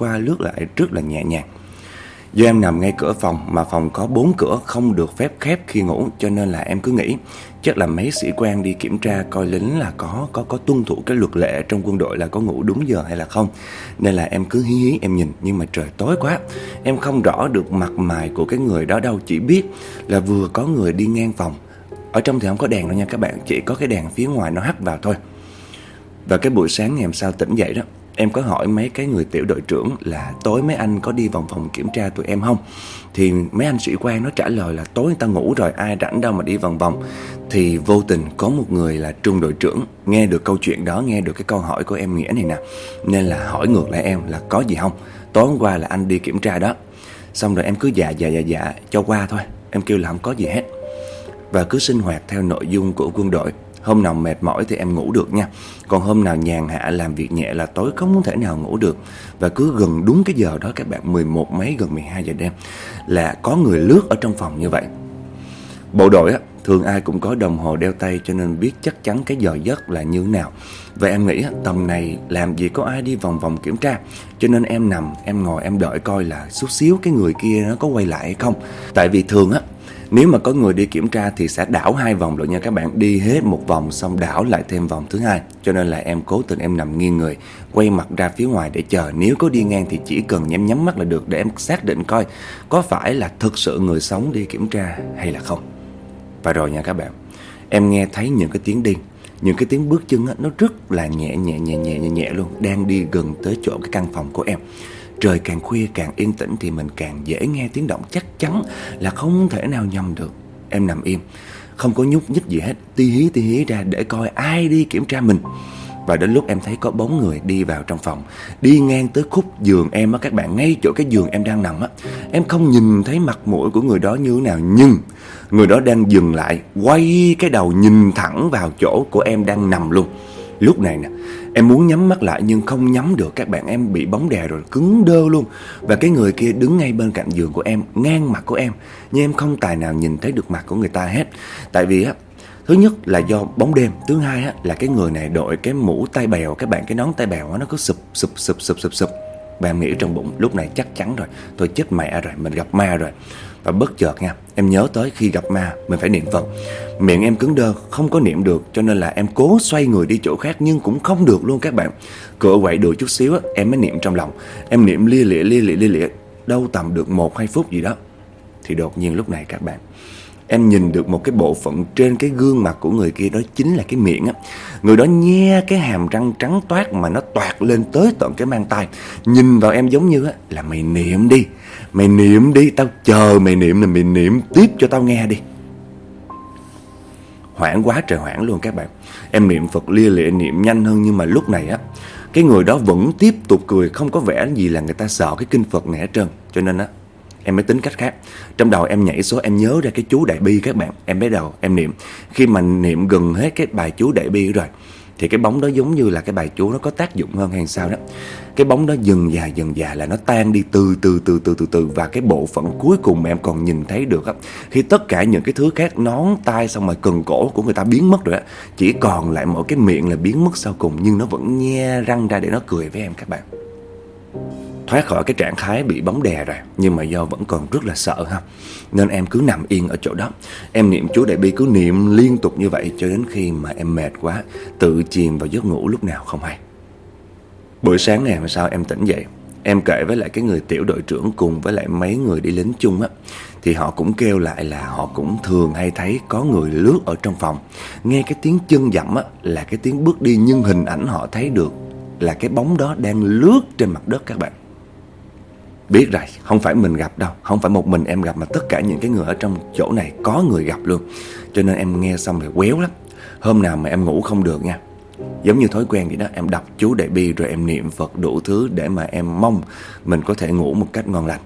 rất là nhẹ nhàng. Do em nằm ngay cửa phòng, mà phòng có 4 cửa không được phép khép khi ngủ, cho nên là em cứ nghĩ chắc là mấy sĩ quan đi kiểm tra coi lính là có tuân thủ cái luật lệ trong quân đội là có ngủ đúng giờ hay là không. Nên là em cứ hí em nhìn, nhưng mà trời tối quá, em không rõ được mặt mày của cái người đó đâu, chỉ biết là vừa có người đi ngang phòng. Ở trong thì không có đèn đâu nha các bạn, chỉ có cái đèn phía ngoài nó hắt vào thôi. Và cái buổi sáng ngày hôm sau tỉnh dậy đó, em có hỏi mấy cái người tiểu đội trưởng là tối mấy anh có đi vòng phòng kiểm tra tụi em không. Thì mấy anh sĩ quan nó trả lời là tối người ta ngủ rồi, ai rảnh đâu mà đi vòng vòng. Thì vô tình có một người là trung đội trưởng nghe được câu chuyện đó, nghe được cái câu hỏi của em Nghĩa này nè, nên là hỏi ngược lại em là có gì không, tối hôm qua là anh đi kiểm tra đó. Xong rồi em cứ dạ cho qua thôi, em kêu là không có gì hết. Và cứ sinh hoạt theo nội dung của quân đội. Hôm nào mệt mỏi thì em ngủ được nha. Còn hôm nào nhàn hạ làm việc nhẹ là tối không thể nào ngủ được. Và cứ gần đúng cái giờ đó các bạn, 11 mấy gần 12 giờ đêm là có người lướt ở trong phòng như vậy. Bộ đội á, thường ai cũng có đồng hồ đeo tay cho nên biết chắc chắn cái giờ giấc là như thế nào. Và em nghĩ tầm này làm gì có ai đi vòng vòng kiểm tra. Cho nên em nằm, em ngồi em đợi coi là chút xíu cái người kia nó có quay lại hay không. Tại vì thường á, nếu mà có người đi kiểm tra thì sẽ đảo 2 vòng rồi nha các bạn. Đi hết một vòng xong đảo lại thêm vòng thứ 2. Cho nên là em cố tình em nằm nghiêng người, quay mặt ra phía ngoài để chờ. Nếu có đi ngang thì chỉ cần nhắm mắt là được, để em xác định coi có phải là thực sự người sống đi kiểm tra hay là không. Và rồi nha các bạn, em nghe thấy những cái tiếng đi, những cái tiếng bước chân á, nó rất là nhẹ luôn, đang đi gần tới chỗ cái căn phòng của em. Trời càng khuya càng yên tĩnh thì mình càng dễ nghe tiếng động, chắc chắn là không thể nào nhầm được. Em nằm im, không có nhúc nhích gì hết, tí hí ra để coi ai đi kiểm tra mình. Và đến lúc em thấy có bóng người đi vào trong phòng, đi ngang tới khúc giường em á các bạn, ngay chỗ cái giường em đang nằm á. Em không nhìn thấy mặt mũi của người đó như thế nào, nhưng người đó đang dừng lại, quay cái đầu nhìn thẳng vào chỗ của em đang nằm luôn. Lúc này nè, em muốn nhắm mắt lại nhưng không nhắm được các bạn, em bị bóng đè rồi, cứng đơ luôn. Và cái người kia đứng ngay bên cạnh giường của em, ngang mặt của em, nhưng em không tài nào nhìn thấy được mặt của người ta hết. Tại vì á, thứ nhất là do bóng đêm, thứ hai á là cái người này đội cái mũ tai bèo các bạn, cái nón tai bèo á, nó có sụp. Và em nghĩ trong bụng lúc này chắc chắn rồi, tôi chết mẹ rồi, mình gặp ma rồi. Và bất chợt nha, em nhớ tới khi gặp ma mình phải niệm Phật. Miệng em cứng đơ, không có niệm được, cho nên là em cố xoay người đi chỗ khác nhưng cũng không được luôn các bạn. Cựa quậy được chút xíu á, em mới niệm trong lòng. Em niệm lia lịa, đâu tầm được 1-2 phút gì đó. Thì đột nhiên lúc này các bạn, em nhìn được một cái bộ phận trên cái gương mặt của người kia, đó chính là cái miệng á. Người đó nhe cái hàm răng trắng toát mà nó toạc lên tới tận cái mang tai, nhìn vào em giống như á là mày niệm đi, tao chờ mày niệm, là mày niệm tiếp cho tao nghe đi. Hoảng quá trời hoảng luôn các bạn. Em niệm Phật lia lịa, niệm nhanh hơn, nhưng mà lúc này á, cái người đó vẫn tiếp tục cười, không có vẻ gì là người ta sợ cái kinh Phật này hết trơn. Cho nên á, em mới tính cách khác. Trong đầu em nhảy số, em nhớ ra cái chú Đại Bi các bạn. Em bắt đầu em niệm. Khi mà niệm gần hết cái bài chú Đại Bi rồi thì cái bóng đó giống như là cái bài chú nó có tác dụng hơn hay sao đó. Cái bóng đó dần dà là nó tan đi từ từ. Và cái bộ phận cuối cùng mà em còn nhìn thấy được á, khi tất cả những cái thứ khác, nón tai xong rồi cần cổ của người ta biến mất rồi á, chỉ còn lại mỗi cái miệng là biến mất sau cùng, nhưng nó vẫn nhe răng ra để nó cười với em các bạn. Thoát khỏi cái trạng thái bị bóng đè rồi, nhưng mà do vẫn còn rất là sợ ha, nên em cứ nằm yên ở chỗ đó. Em niệm chú Đại Bi, cứ niệm liên tục như vậy cho đến khi mà em mệt quá, tự chìm vào giấc ngủ lúc nào không hay. Buổi sáng này mà sao em tỉnh dậy, em kể với lại cái người tiểu đội trưởng cùng với lại mấy người đi lính chung á, thì họ cũng kêu lại là họ cũng thường hay thấy có người lướt ở trong phòng. Nghe cái tiếng chân dậm á là cái tiếng bước đi, nhưng hình ảnh họ thấy được là cái bóng đó đang lướt trên mặt đất các bạn. Biết rồi, không phải mình gặp đâu, không phải một mình em gặp, mà tất cả những cái người ở trong chỗ này có người gặp luôn. Cho nên em nghe xong thì quéo lắm. Hôm nào mà em ngủ không được nha, giống như thói quen vậy đó, em đọc chú Đại Bi rồi em niệm Phật đủ thứ để mà em mong mình có thể ngủ một cách ngon lành.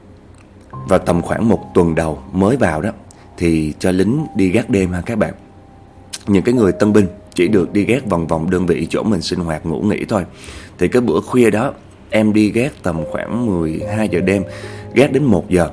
Vào tầm khoảng 1 tuần đầu mới vào đó thì cho lính đi gác đêm ha các bạn. Những cái người tân binh chỉ được đi gác vòng vòng đơn vị chỗ mình sinh hoạt ngủ nghỉ thôi. Thì cái bữa khuya đó em đi gác tầm khoảng 12 giờ đêm, gác đến 1 giờ.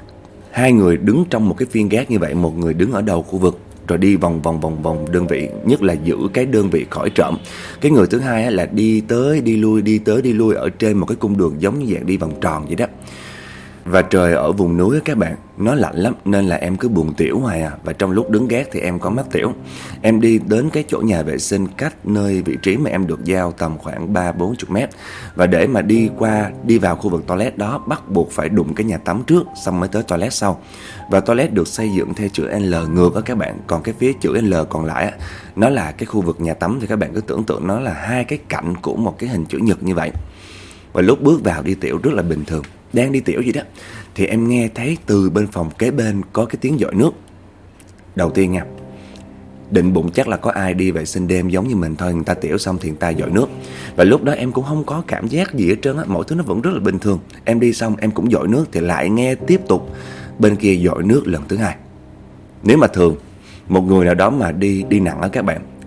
2 người đứng trong một cái phiên gác như vậy, một người đứng ở đầu khu vực rồi đi vòng vòng đơn vị, nhất là giữ cái đơn vị khỏi trộm. Cái người thứ hai là đi tới đi lui ở trên một cái cung đường giống như dạng đi vòng tròn vậy đó. Và trời ở vùng núi các bạn, nó lạnh lắm nên là em cứ buồn tiểu hoài à. Và trong lúc đứng gác thì em có mắc tiểu. Em đi đến cái chỗ nhà vệ sinh cách nơi vị trí mà em được giao tầm khoảng 30-40 mét. Và để mà đi vào khu vực toilet đó, bắt buộc phải đụng cái nhà tắm trước, xong mới tới toilet sau. Và toilet được xây dựng theo chữ L ngược á các bạn. Còn cái phía chữ L còn lại á, nó là cái khu vực nhà tắm. Thì các bạn cứ tưởng tượng nó là 2 cái cạnh của một cái hình chữ nhật như vậy. Và lúc bước vào đi tiểu rất là bình thường, đang đi tiểu gì đó, thì em nghe thấy từ bên phòng kế bên có cái tiếng dội nước. Đầu tiên nha, định bụng chắc là có ai đi vệ sinh đêm giống như mình thôi, người ta tiểu xong thì người ta dội nước. Và lúc đó em cũng không có cảm giác gì hết trơn á, mọi thứ nó vẫn rất là bình thường. Em đi xong em cũng dội nước thì lại nghe tiếp tục bên kia dội nước lần thứ hai. Nếu mà thường một người nào đó mà đi nặng á các bạn,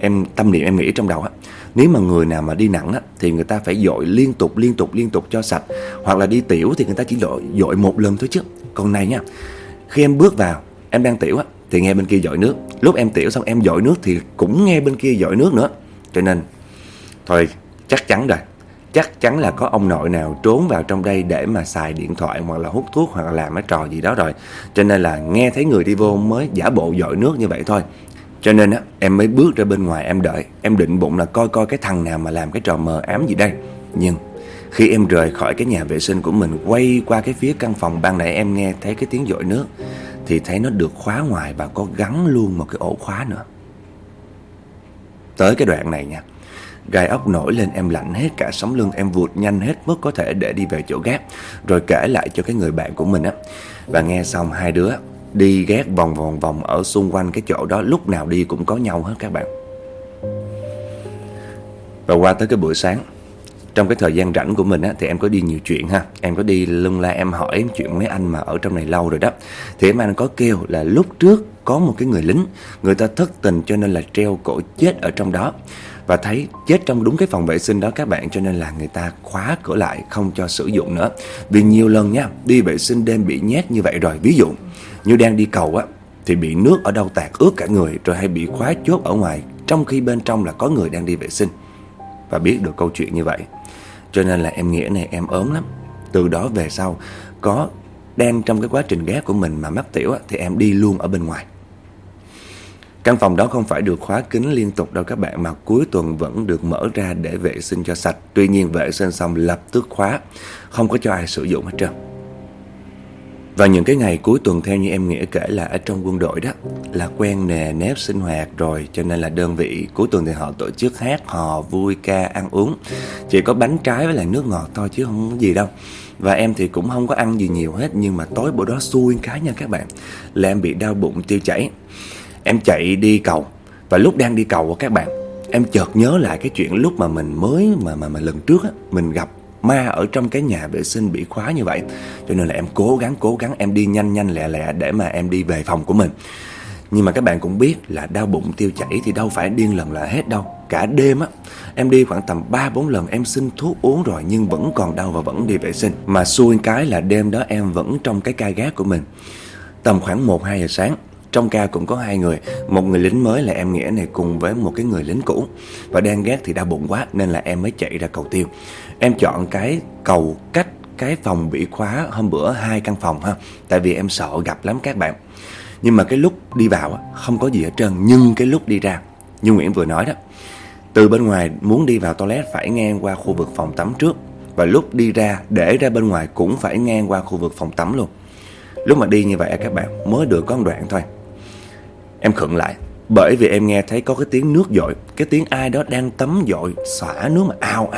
em tâm niệm em nghĩ trong đầu á, nếu mà người nào mà đi nặng á thì người ta phải dội liên tục cho sạch, hoặc là đi tiểu thì người ta chỉ dội một lần thôi chứ. Còn này nha, khi em bước vào, em đang tiểu á thì nghe bên kia dội nước, lúc em tiểu xong em dội nước thì cũng nghe bên kia dội nước nữa. Cho nên thôi, chắc chắn rồi, chắc chắn là có ông nội nào trốn vào trong đây để mà xài điện thoại, hoặc là hút thuốc, hoặc là làm cái trò gì đó rồi. Cho nên là nghe thấy người đi vô mới giả bộ dội nước như vậy thôi. Cho nên á, em mới bước ra bên ngoài em đợi. Em định bụng là coi cái thằng nào mà làm cái trò mờ ám gì đây. Nhưng khi em rời khỏi cái nhà vệ sinh của mình, quay qua cái phía căn phòng ban nãy em nghe thấy cái tiếng dội nước, thì thấy nó được khóa ngoài và có gắn luôn một cái ổ khóa nữa. Tới cái đoạn này nha, gai ốc nổi lên, em lạnh hết cả sống lưng. Em vụt nhanh hết mức có thể để đi về chỗ gác, rồi kể lại cho cái người bạn của mình á. Và nghe xong hai đứa đi gác vòng ở xung quanh cái chỗ đó, lúc nào đi cũng có nhau hết các bạn. Và qua tới cái buổi sáng, trong cái thời gian rảnh của mình á, thì em có đi nhiều chuyện ha. Em có đi lung la em hỏi chuyện mấy anh mà ở trong này lâu rồi đó. Thì em anh có kêu là lúc trước có một cái người lính, người ta thất tình cho nên là treo cổ chết ở trong đó. Và thấy chết trong đúng cái phòng vệ sinh đó các bạn, cho nên là người ta khóa cửa lại không cho sử dụng nữa. Vì nhiều lần nha, đi vệ sinh đêm bị nhét như vậy rồi. Ví dụ như đang đi cầu á, thì bị nước ở đâu tạt ướt cả người, rồi hay bị khóa chốt ở ngoài, trong khi bên trong là có người đang đi vệ sinh. Và biết được câu chuyện như vậy, cho nên là em nghĩ này em ớn lắm. Từ đó về sau, có đang trong cái quá trình gác của mình mà mắc tiểu á, thì em đi luôn ở bên ngoài. Căn phòng đó không phải được khóa kín liên tục đâu các bạn, mà cuối tuần vẫn được mở ra để vệ sinh cho sạch. Tuy nhiên vệ sinh xong lập tức khóa, không có cho ai sử dụng hết trơn. Và những cái ngày cuối tuần theo như em Nghĩa kể là ở trong quân đội đó, là quen nề nếp sinh hoạt rồi, cho nên là đơn vị cuối tuần thì họ tổ chức hát hò, vui ca, ăn uống. Chỉ có bánh trái với lại nước ngọt thôi chứ không có gì đâu. Và em thì cũng không có ăn gì nhiều hết, nhưng mà tối bữa đó xui cái nha các bạn, là em bị đau bụng tiêu chảy. Em chạy đi cầu, và lúc đang đi cầu các bạn, em chợt nhớ lại cái chuyện lúc mà mình mới mà lần trước á, mình gặp ma ở trong cái nhà vệ sinh bị khóa như vậy. Cho nên là em cố gắng em đi nhanh lẹ để mà em đi về phòng của mình. Nhưng mà các bạn cũng biết là đau bụng tiêu chảy thì đâu phải điên lần là hết đâu. Cả đêm á, em đi khoảng tầm 3-4 lần em xin thuốc uống rồi, nhưng vẫn còn đau và vẫn đi vệ sinh. Mà xui cái là đêm đó em vẫn trong cái ca gác của mình. Tầm khoảng 1-2 giờ sáng, trong ca cũng có 2 người. Một người lính mới là em Nghĩa này cùng với một cái người lính cũ. Và đang gác thì đau bụng quá nên là em mới chạy ra cầu tiêu. Em chọn cái cầu cách cái phòng bị khóa hôm bữa 2 căn phòng ha. Tại vì em sợ gặp lắm các bạn. Nhưng mà cái lúc đi vào không có gì hết trơn. Nhưng cái lúc đi ra, như Nguyễn vừa nói đó, từ bên ngoài muốn đi vào toilet phải ngang qua khu vực phòng tắm trước. Và lúc đi ra, để ra bên ngoài cũng phải ngang qua khu vực phòng tắm luôn. Lúc mà đi như vậy các bạn, mới được có một đoạn thôi, em khựng lại. Bởi vì em nghe thấy có cái tiếng nước dội, cái tiếng ai đó đang tắm dội, xả nước mà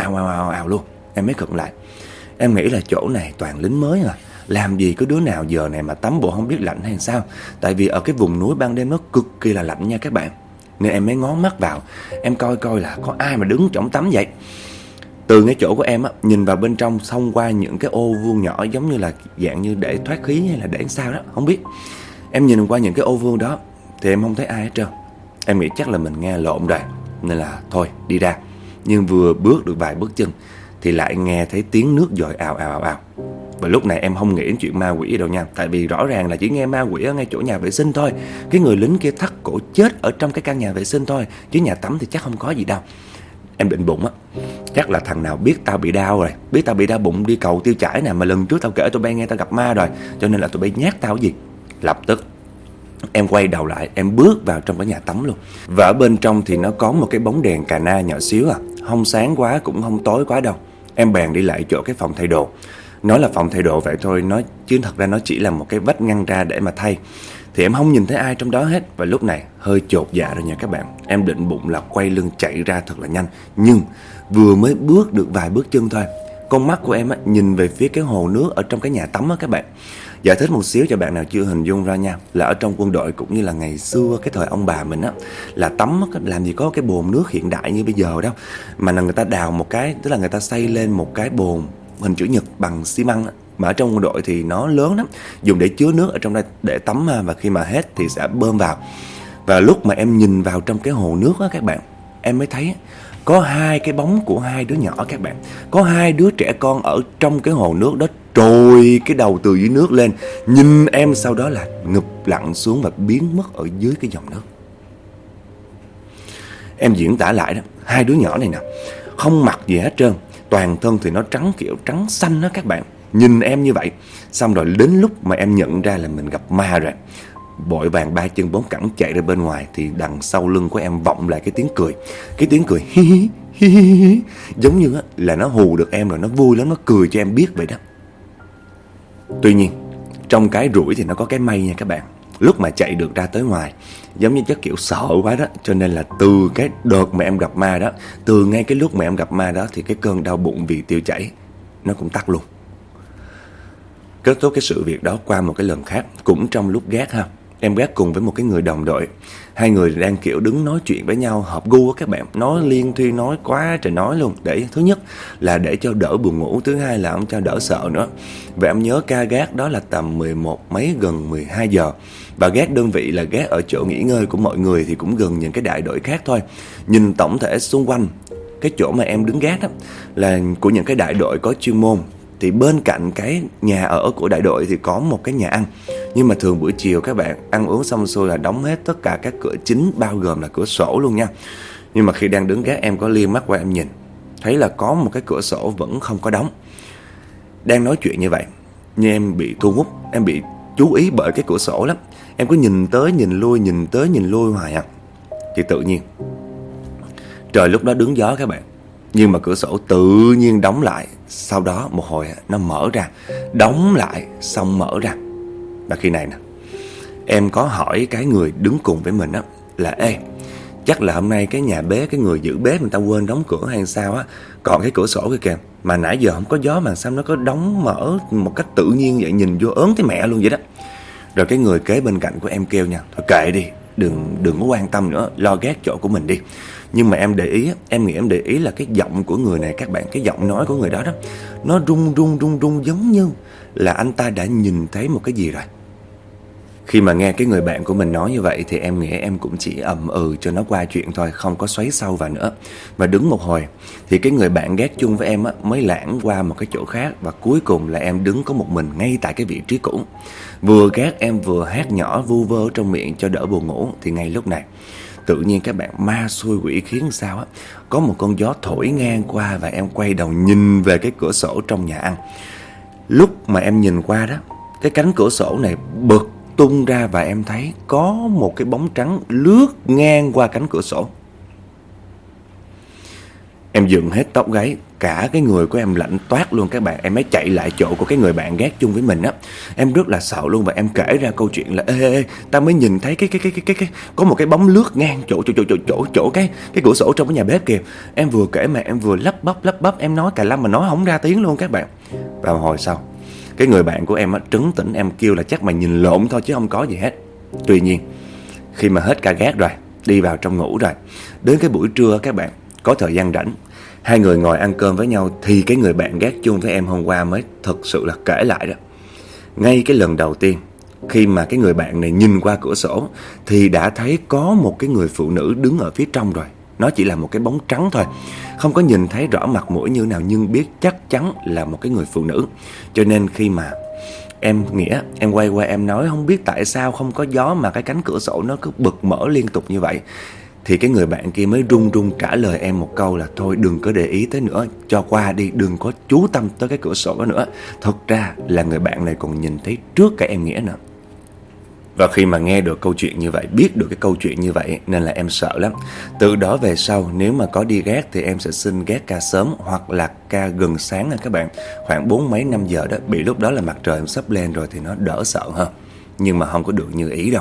ào luôn. Em mới khựng lại. Em nghĩ là chỗ này toàn lính mới à, làm gì có đứa nào giờ này mà tắm bộ không biết lạnh hay sao. Tại vì ở cái vùng núi ban đêm nó cực kỳ là lạnh nha các bạn. Nên em mới ngó mắt vào, em coi là có ai mà đứng trong tắm vậy. Từ cái chỗ của em á, nhìn vào bên trong thông qua những cái ô vuông nhỏ, giống như là dạng như để thoát khí hay là để sao đó, không biết. Em nhìn qua những cái ô vuông đó thì em không thấy ai hết trơn. Em nghĩ chắc là mình nghe lộn rồi, nên là thôi đi ra. Nhưng vừa bước được vài bước chân thì lại nghe thấy tiếng nước dội ào. Và lúc này em không nghĩ đến chuyện ma quỷ đâu nha. Tại vì rõ ràng là chỉ nghe ma quỷ ở ngay chỗ nhà vệ sinh thôi. Cái người lính kia thắt cổ chết ở trong cái căn nhà vệ sinh thôi, chứ nhà tắm thì chắc không có gì đâu. Em định bụng á, chắc là thằng nào biết tao bị đau rồi, biết tao bị đau bụng đi cầu tiêu chảy nè, mà lần trước tao kể tụi bay nghe tao gặp ma rồi, cho nên là tụi bay nhát tao cái gì. Lập tức em quay đầu lại, em bước vào trong cái nhà tắm luôn. Và ở bên trong thì nó có một cái bóng đèn cà na nhỏ xíu à, không sáng quá cũng không tối quá đâu. Em bèn đi lại chỗ cái phòng thay đồ. Nói là phòng thay đồ vậy thôi, chứ thật ra nó chỉ là một cái vách ngăn ra để mà thay. Thì em không nhìn thấy ai trong đó hết. Và lúc này hơi chột dạ rồi nha các bạn. Em định bụng là quay lưng chạy ra thật là nhanh. Nhưng vừa mới bước được vài bước chân thôi, con mắt của em nhìn về phía cái hồ nước ở trong cái nhà tắm á các bạn. Giải thích một xíu cho bạn nào chưa hình dung ra nha. Là ở trong quân đội cũng như là ngày xưa, cái thời ông bà mình á, là tắm làm gì có cái bồn nước hiện đại như bây giờ đâu. Mà là người ta đào một cái, tức là người ta xây lên một cái bồn hình chữ nhật bằng xi măng á. Mà ở trong quân đội thì nó lớn lắm, dùng để chứa nước ở trong đây để tắm, và khi mà hết thì sẽ bơm vào. Và lúc mà em nhìn vào trong cái hồ nước á các bạn, em mới thấy có hai cái bóng của hai đứa nhỏ các bạn. Có hai đứa trẻ con ở trong cái hồ nước đó trồi cái đầu từ dưới nước lên, nhìn em, sau đó là ngụp lặn xuống và biến mất ở dưới cái dòng nước. Em diễn tả lại đó, hai đứa nhỏ này nè, không mặc gì hết trơn, toàn thân thì nó trắng, kiểu trắng xanh đó các bạn. Nhìn em như vậy, xong rồi đến lúc mà em nhận ra là mình gặp ma rồi, vội vàng ba chân bốn cẳng chạy ra bên ngoài, thì đằng sau lưng của em vọng lại cái tiếng cười. Cái tiếng cười hi hi hi hi hi, giống như là nó hù được em rồi, nó vui lắm, nó cười cho em biết vậy đó. Tuy nhiên trong cái rủi thì nó có cái may nha các bạn. Lúc mà chạy được ra tới ngoài, giống như chất kiểu sợ quá đó, cho nên là từ cái đợt mà em gặp ma đó, từ ngay cái lúc mà em gặp ma đó, thì cái cơn đau bụng vì tiêu chảy nó cũng tắt luôn. Kết thúc cái sự việc đó qua một cái lần khác, cũng trong lúc gác ha. Em gác cùng với một cái người đồng đội. Hai người đang kiểu đứng nói chuyện với nhau hợp gu á các bạn. Nói liên thuyên, nói quá trời nói luôn. Thứ nhất là để cho đỡ buồn ngủ, thứ hai là ông cho đỡ sợ nữa. Và em nhớ ca gác đó là tầm 11 mấy, gần 12 giờ. Và gác đơn vị là gác ở chỗ nghỉ ngơi của mọi người, thì cũng gần những cái đại đội khác thôi. Nhìn tổng thể xung quanh cái chỗ mà em đứng gác đó là của những cái đại đội có chuyên môn. Thì bên cạnh cái nhà ở của đại đội thì có một cái nhà ăn. Nhưng mà thường buổi chiều các bạn ăn uống xong xuôi là đóng hết tất cả các cửa chính, bao gồm là cửa sổ luôn nha. Nhưng mà khi đang đứng gác, em có liếc mắt qua em nhìn, thấy là có một cái cửa sổ vẫn không có đóng. Đang nói chuyện như vậy, nhưng em bị thu hút, em bị chú ý bởi cái cửa sổ lắm. Em cứ nhìn tới nhìn lui, nhìn tới nhìn lui hoài à. Thì tự nhiên trời lúc đó đứng gió các bạn, nhưng mà cửa sổ tự nhiên đóng lại. Sau đó một hồi nó mở ra, đóng lại xong mở ra. Và khi này nè, em có hỏi cái người đứng cùng với mình á là: ê, chắc là hôm nay cái nhà bếp, cái người giữ bếp người ta quên đóng cửa hay sao á. Còn cái cửa sổ kia kìa, mà nãy giờ không có gió mà sao nó có đóng mở một cách tự nhiên vậy, nhìn vô ớn thấy mẹ luôn vậy đó. Rồi cái người kế bên cạnh của em kêu nha: thôi kệ đi, đừng có quan tâm nữa, lo gác chỗ của mình đi. Nhưng mà em để ý, em nghĩ em để ý là cái giọng của người này các bạn, cái giọng nói của người đó đó, nó run run giống như là anh ta đã nhìn thấy một cái gì rồi. Khi mà nghe cái người bạn của mình nói như vậy thì em nghĩ em cũng chỉ ậm ừ cho nó qua chuyện thôi, không có xoáy sâu vào nữa. Và đứng một hồi thì cái người bạn gác chung với em á mới lãng qua một cái chỗ khác. Và cuối cùng là em đứng có một mình ngay tại cái vị trí cũ. Vừa gác em vừa hát nhỏ vu vơ trong miệng cho đỡ buồn ngủ. Thì ngay lúc này tự nhiên các bạn, ma xui quỷ khiến sao á, có một con gió thổi ngang qua và em quay đầu nhìn về cái cửa sổ trong nhà ăn. Lúc mà em nhìn qua đó, cái cánh cửa sổ này bật tung ra và em thấy có một cái bóng trắng lướt ngang qua cánh cửa sổ. Em dựng hết tóc gáy, cả cái người của em lạnh toát luôn các bạn. Em mới chạy lại chỗ của cái người bạn gác chung với mình á. Em rất là sợ luôn và em kể ra câu chuyện là: ê, tao mới nhìn thấy cái có một cái bóng lướt ngang chỗ cái cửa sổ trong cái nhà bếp kìa. Em vừa kể mà em vừa lắp bắp, em nói cà lâm mà nói không ra tiếng luôn các bạn. Và một hồi sau, cái người bạn của em á trấn tĩnh em, kêu là chắc mày nhìn lộn thôi chứ không có gì hết. Tuy nhiên khi mà hết ca gác rồi, đi vào trong ngủ rồi, đến cái buổi trưa các bạn có thời gian rảnh, hai người ngồi ăn cơm với nhau, thì cái người bạn gác chung với em hôm qua mới thực sự là kể lại đó. Ngay cái lần đầu tiên khi mà cái người bạn này nhìn qua cửa sổ thì đã thấy có một cái người phụ nữ đứng ở phía trong rồi. Nó chỉ là một cái bóng trắng thôi, không có nhìn thấy rõ mặt mũi như nào, nhưng biết chắc chắn là một cái người phụ nữ. Cho nên khi mà em Nghĩa, em quay qua em nói không biết tại sao không có gió mà cái cánh cửa sổ nó cứ bật mở liên tục như vậy. Thì cái người bạn kia mới run run trả lời em một câu là: thôi đừng có để ý tới nữa, cho qua đi, đừng có chú tâm tới cái cửa sổ đó nữa. Thật ra là người bạn này còn nhìn thấy trước cả em Nghĩa nữa. Và khi mà nghe được câu chuyện như vậy, biết được cái câu chuyện như vậy, nên là em sợ lắm. Từ đó về sau, nếu mà có đi gác thì em sẽ xin gác ca sớm hoặc là ca gần sáng các bạn. Khoảng 4 mấy 5 giờ đó, bị lúc đó là mặt trời sắp lên rồi thì nó đỡ sợ hơn. Nhưng mà không có được như ý đâu.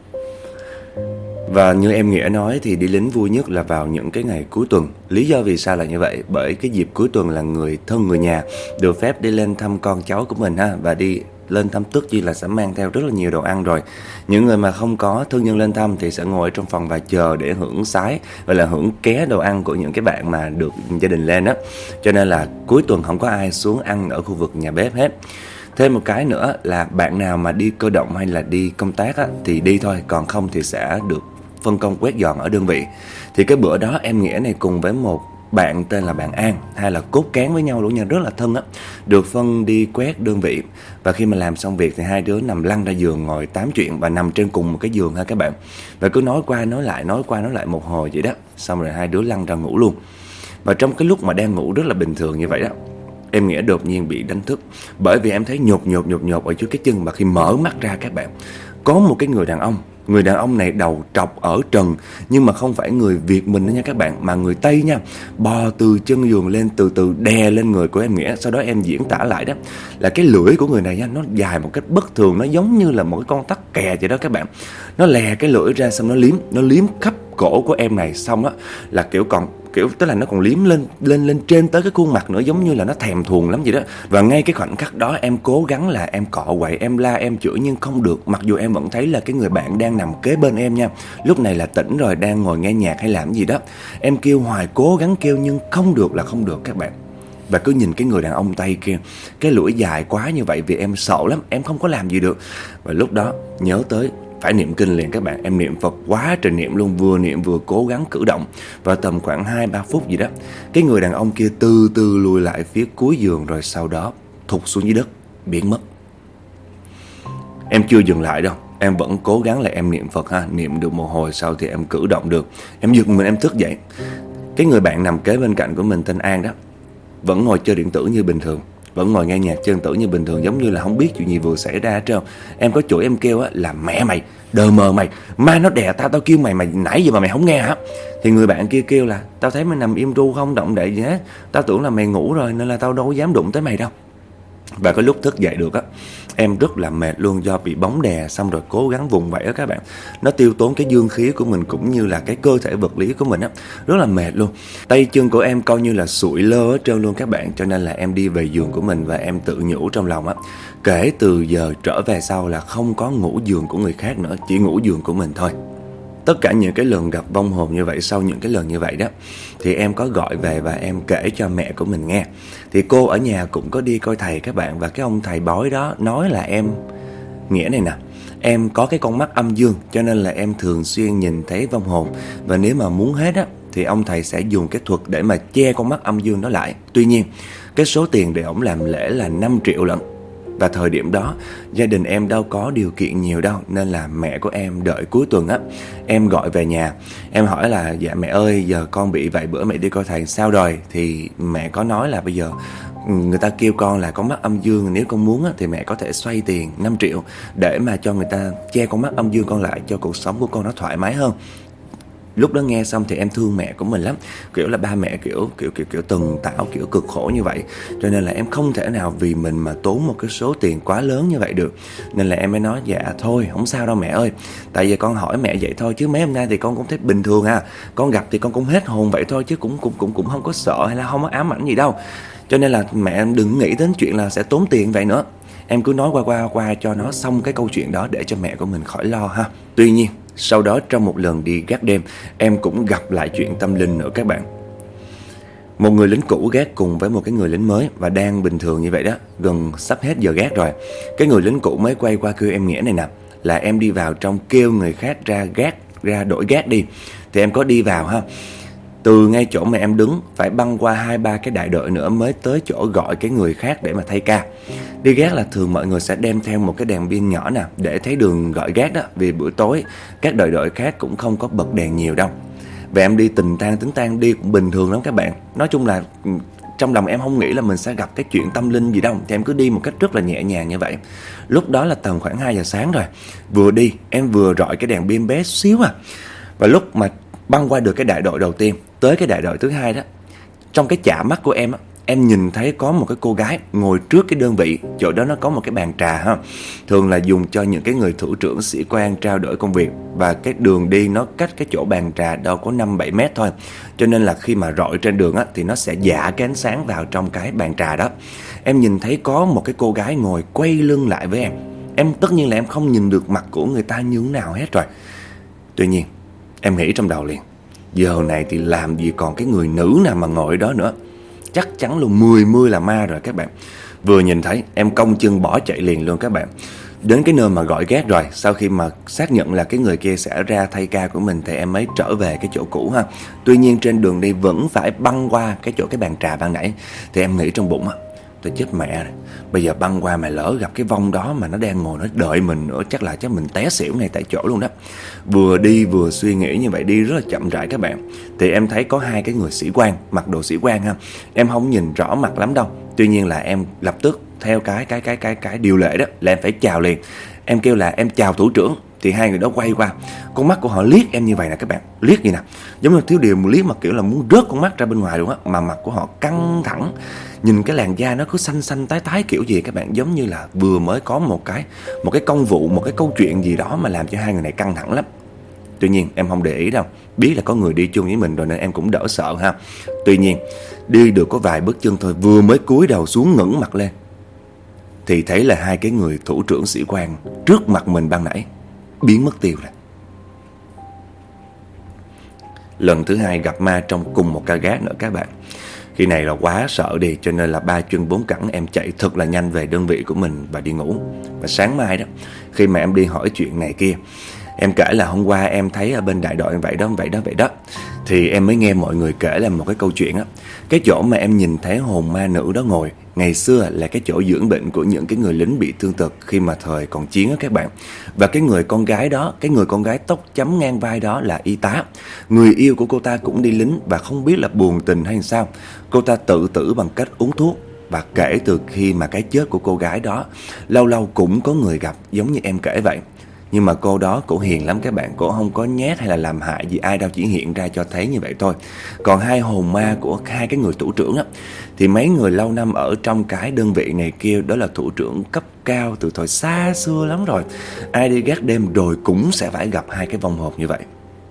Và như em Nghĩa nói thì đi lính vui nhất là vào những cái ngày cuối tuần. Lý do vì sao là như vậy? Bởi cái dịp cuối tuần là người thân người nhà được phép đi lên thăm con cháu của mình ha. Và đi lên thăm tất nhiên là sẽ mang theo rất là nhiều đồ ăn rồi. Những người mà không có thân nhân lên thăm thì sẽ ngồi trong phòng và chờ để hưởng sái, gọi là hưởng ké đồ ăn của những cái bạn mà được gia đình lên đó. Cho nên là cuối tuần không có ai xuống ăn ở khu vực nhà bếp hết. Thêm một cái nữa là bạn nào mà đi cơ động hay là đi công tác á, thì đi thôi, còn không thì sẽ được phân công quét dọn ở đơn vị. Thì cái bữa đó em Nghĩa này cùng với một bạn tên là bạn An, hay là cốt cán với nhau luôn nha, rất là thân á, được phân đi quét đơn vị. Và khi mà làm xong việc thì hai đứa nằm lăn ra giường ngồi tám chuyện và nằm trên cùng một cái giường ha các bạn. Và cứ nói qua nói lại một hồi vậy đó, xong rồi hai đứa lăn ra ngủ luôn. Và trong cái lúc mà đang ngủ rất là bình thường như vậy đó, em Nghĩa đột nhiên bị đánh thức, bởi vì em thấy nhột ở trước cái chân. Mà khi mở mắt ra các bạn, có một cái người đàn ông này đầu trọc ở trần, nhưng mà không phải người Việt mình đó nha các bạn, mà người Tây nha, bò từ chân giường lên, từ từ đè lên người của em Nghĩa. Sau đó em diễn tả lại đó là cái lưỡi của người này nha, nó dài một cách bất thường, nó giống như là một cái con tắc kè vậy đó các bạn. Nó lè cái lưỡi ra, xong nó liếm khắp cổ của em này, xong á là kiểu tức là nó còn liếm lên trên tới cái khuôn mặt nữa, giống như là nó thèm thuồng lắm vậy đó. Và ngay cái khoảnh khắc đó em cố gắng là em cọ quậy, em la, em chửi nhưng không được, mặc dù em vẫn thấy là cái người bạn đang nằm kế bên em nha, lúc này là tỉnh rồi, đang ngồi nghe nhạc hay làm gì đó. Em kêu hoài, cố gắng kêu nhưng không được các bạn. Và cứ nhìn cái người đàn ông Tây kia, cái lưỡi dài quá như vậy, vì em sợ lắm, em không có làm gì được. Và lúc đó nhớ tới phải niệm kinh liền các bạn. Em niệm Phật quá trời niệm luôn, vừa niệm vừa cố gắng cử động. Và tầm khoảng 2-3 phút gì đó, cái người đàn ông kia từ từ lùi lại phía cuối giường, rồi sau đó thụt xuống dưới đất, biến mất. Em chưa dừng lại đâu, em vẫn cố gắng là em niệm Phật ha. Niệm được một hồi sau thì em cử động được. Em giật mình, em thức dậy. Cái người bạn nằm kế bên cạnh của mình tên An đó vẫn ngồi chơi điện tử như bình thường, vẫn ngồi nghe nhạc chơi điện tử như bình thường, giống như là không biết chuyện gì vừa xảy ra hết trơn. Em có chửi, em kêu á là mẹ mày, đờ mờ mày, mai nó đè tao kêu mày nãy giờ mà mày không nghe hả? Thì người bạn kia kêu là tao thấy mày nằm im ru không động đậy gì hết, tao tưởng là mày ngủ rồi nên là tao đâu có dám đụng tới mày đâu. Và cái lúc thức dậy được á, em rất là mệt luôn, do bị bóng đè xong rồi cố gắng vùng vẫy á các bạn. Nó tiêu tốn cái dương khí của mình cũng như là cái cơ thể vật lý của mình á, rất là mệt luôn. Tay chân của em coi như là sụi lơ hết trơn luôn các bạn. Cho nên là em đi về giường của mình và em tự nhủ trong lòng á, kể từ giờ trở về sau là không có ngủ giường của người khác nữa, chỉ ngủ giường của mình thôi. Tất cả những cái lần gặp vong hồn như vậy, sau những cái lần như vậy đó, thì em có gọi về và em kể cho mẹ của mình nghe. Thì cô ở nhà cũng có đi coi thầy các bạn. Và cái ông thầy bói đó nói là em Nghĩa này nè, em có cái con mắt âm dương, cho nên là em thường xuyên nhìn thấy vong hồn. Và nếu mà muốn hết á, thì ông thầy sẽ dùng cái thuật để mà che con mắt âm dương đó lại. Tuy nhiên cái số tiền để ổng làm lễ là 5 triệu lận. Và thời điểm đó gia đình em đâu có điều kiện nhiều đâu, nên là mẹ của em đợi cuối tuần á, em gọi về nhà. Em hỏi là dạ mẹ ơi, giờ con bị vậy, bữa mẹ đi coi thầy sao rồi? Thì mẹ có nói là bây giờ người ta kêu con là con mắt âm dương, nếu con muốn á, thì mẹ có thể xoay tiền 5 triệu để mà cho người ta che con mắt âm dương con lại, cho cuộc sống của con nó thoải mái hơn. Lúc đó nghe xong thì em thương mẹ của mình lắm, kiểu là ba mẹ kiểu từng tạo kiểu cực khổ như vậy, cho nên là em không thể nào vì mình mà tốn một cái số tiền quá lớn như vậy được. Nên là em mới nói dạ thôi không sao đâu mẹ ơi, tại vì con hỏi mẹ vậy thôi, chứ mấy hôm nay thì con cũng thấy bình thường à, con gặp thì con cũng hết hồn vậy thôi, chứ cũng không có sợ hay là không có ám ảnh gì đâu. Cho nên là mẹ em đừng nghĩ đến chuyện là sẽ tốn tiền vậy nữa. Em cứ nói qua cho nó xong cái câu chuyện đó để cho mẹ của mình khỏi lo ha. Tuy nhiên sau đó trong một lần đi gác đêm, em cũng gặp lại chuyện tâm linh nữa các bạn. Một người lính cũ gác cùng với một cái người lính mới, và đang bình thường như vậy đó, gần sắp hết giờ gác rồi. Cái người lính cũ mới quay qua kêu em Nghĩa này nè, là em đi vào trong kêu người khác ra đổi gác đi. Thì em có đi vào ha. Từ ngay chỗ mà em đứng phải băng qua 2-3 cái đại đội nữa mới tới chỗ gọi cái người khác để mà thay ca. Đi gác là thường mọi người sẽ đem theo một cái đèn pin nhỏ nè để thấy đường gọi gác đó, vì buổi tối các đội khác cũng không có bật đèn nhiều đâu. Và em đi tình tang tính tang, đi cũng bình thường lắm các bạn. Nói chung là trong lòng em không nghĩ là mình sẽ gặp cái chuyện tâm linh gì đâu, thì em cứ đi một cách rất là nhẹ nhàng như vậy. Lúc đó là tầm khoảng 2 giờ sáng rồi. Vừa đi em vừa rọi cái đèn pin bé xíu à. Và lúc mà băng qua được cái đại đội đầu tiên tới cái đại đội thứ hai đó, trong cái chạm mắt của em á, em nhìn thấy có một cái cô gái ngồi trước cái đơn vị. Chỗ đó nó có một cái bàn trà ha, thường là dùng cho những cái người thủ trưởng sĩ quan trao đổi công việc. Và cái đường đi nó cách cái chỗ bàn trà đâu có 5-7 mét thôi, cho nên là khi mà rọi trên đường á, thì nó sẽ dạ cái ánh sáng vào trong cái bàn trà đó. Em nhìn thấy có một cái cô gái ngồi quay lưng lại với em. Em tất nhiên là em không nhìn được mặt của người ta như thế nào hết rồi. Tuy nhiên em nghĩ trong đầu liền, giờ này thì làm gì còn cái người nữ nào mà ngồi đó nữa, chắc chắn luôn 10 là ma rồi các bạn. Vừa nhìn thấy em cong chân bỏ chạy liền luôn các bạn. Đến cái nơi mà gọi gác rồi, sau khi mà xác nhận là cái người kia sẽ ra thay ca của mình thì em mới trở về cái chỗ cũ ha. Tuy nhiên trên đường đi vẫn phải băng qua cái chỗ cái bàn trà ban nãy. Thì em nghĩ trong bụng á, tôi chết mẹ rồi, bây giờ băng qua mà lỡ gặp cái vong đó mà nó đang ngồi nó đợi mình nữa, chắc mình té xỉu ngay tại chỗ luôn đó. Vừa đi vừa suy nghĩ như vậy, đi rất là chậm rãi các bạn. Thì em thấy có hai cái người sĩ quan, mặc đồ sĩ quan ha. Em không nhìn rõ mặt lắm đâu. Tuy nhiên là em lập tức theo cái điều lệ đó là em phải chào liền. Em kêu là em chào thủ trưởng. Thì hai người đó quay qua, con mắt của họ liếc em như vậy nè các bạn, liếc gì nè, giống như thiếu điều một liếc mà kiểu là muốn rớt con mắt ra bên ngoài luôn á. Mà mặt của họ căng thẳng, nhìn cái làn da nó cứ xanh xanh tái tái kiểu gì các bạn, giống như là vừa mới có một cái công vụ, một cái câu chuyện gì đó mà làm cho hai người này căng thẳng lắm. Tuy nhiên em không để ý đâu, biết là có người đi chung với mình rồi nên em cũng đỡ sợ ha. Tuy nhiên đi được có vài bước chân thôi, vừa mới cúi đầu xuống ngẩng mặt lên thì thấy là hai cái người thủ trưởng sĩ quan trước mặt mình ban nãy biến mất tiêu rồi. Lần thứ hai gặp ma trong cùng một ca gác nữa các bạn. Khi này là quá sợ đi, cho nên là ba chân bốn cẳng em chạy thật là nhanh về đơn vị của mình và đi ngủ. Và sáng mai đó, khi mà em đi hỏi chuyện này kia, em kể là hôm qua em thấy ở bên đại đội vậy đó. Thì em mới nghe mọi người kể là một cái câu chuyện á. Cái chỗ mà em nhìn thấy hồn ma nữ đó ngồi, ngày xưa là cái chỗ dưỡng bệnh của những cái người lính bị thương tật khi mà thời còn chiến á các bạn. Và cái người con gái đó, cái người con gái tóc chấm ngang vai đó là y tá. Người yêu của cô ta cũng đi lính và không biết là buồn tình hay sao, cô ta tự tử bằng cách uống thuốc. Và kể từ khi mà cái chết của cô gái đó, lâu lâu cũng có người gặp giống như em kể vậy. Nhưng mà cô đó cổ hiền lắm các bạn, cổ không có nhát hay là làm hại gì ai đâu, chỉ hiện ra cho thấy như vậy thôi. Còn hai hồn ma của hai cái người thủ trưởng á, thì mấy người lâu năm ở trong cái đơn vị này kia, đó là thủ trưởng cấp cao từ thời xa xưa lắm rồi. Ai đi gác đêm rồi cũng sẽ phải gặp hai cái vong hồn như vậy.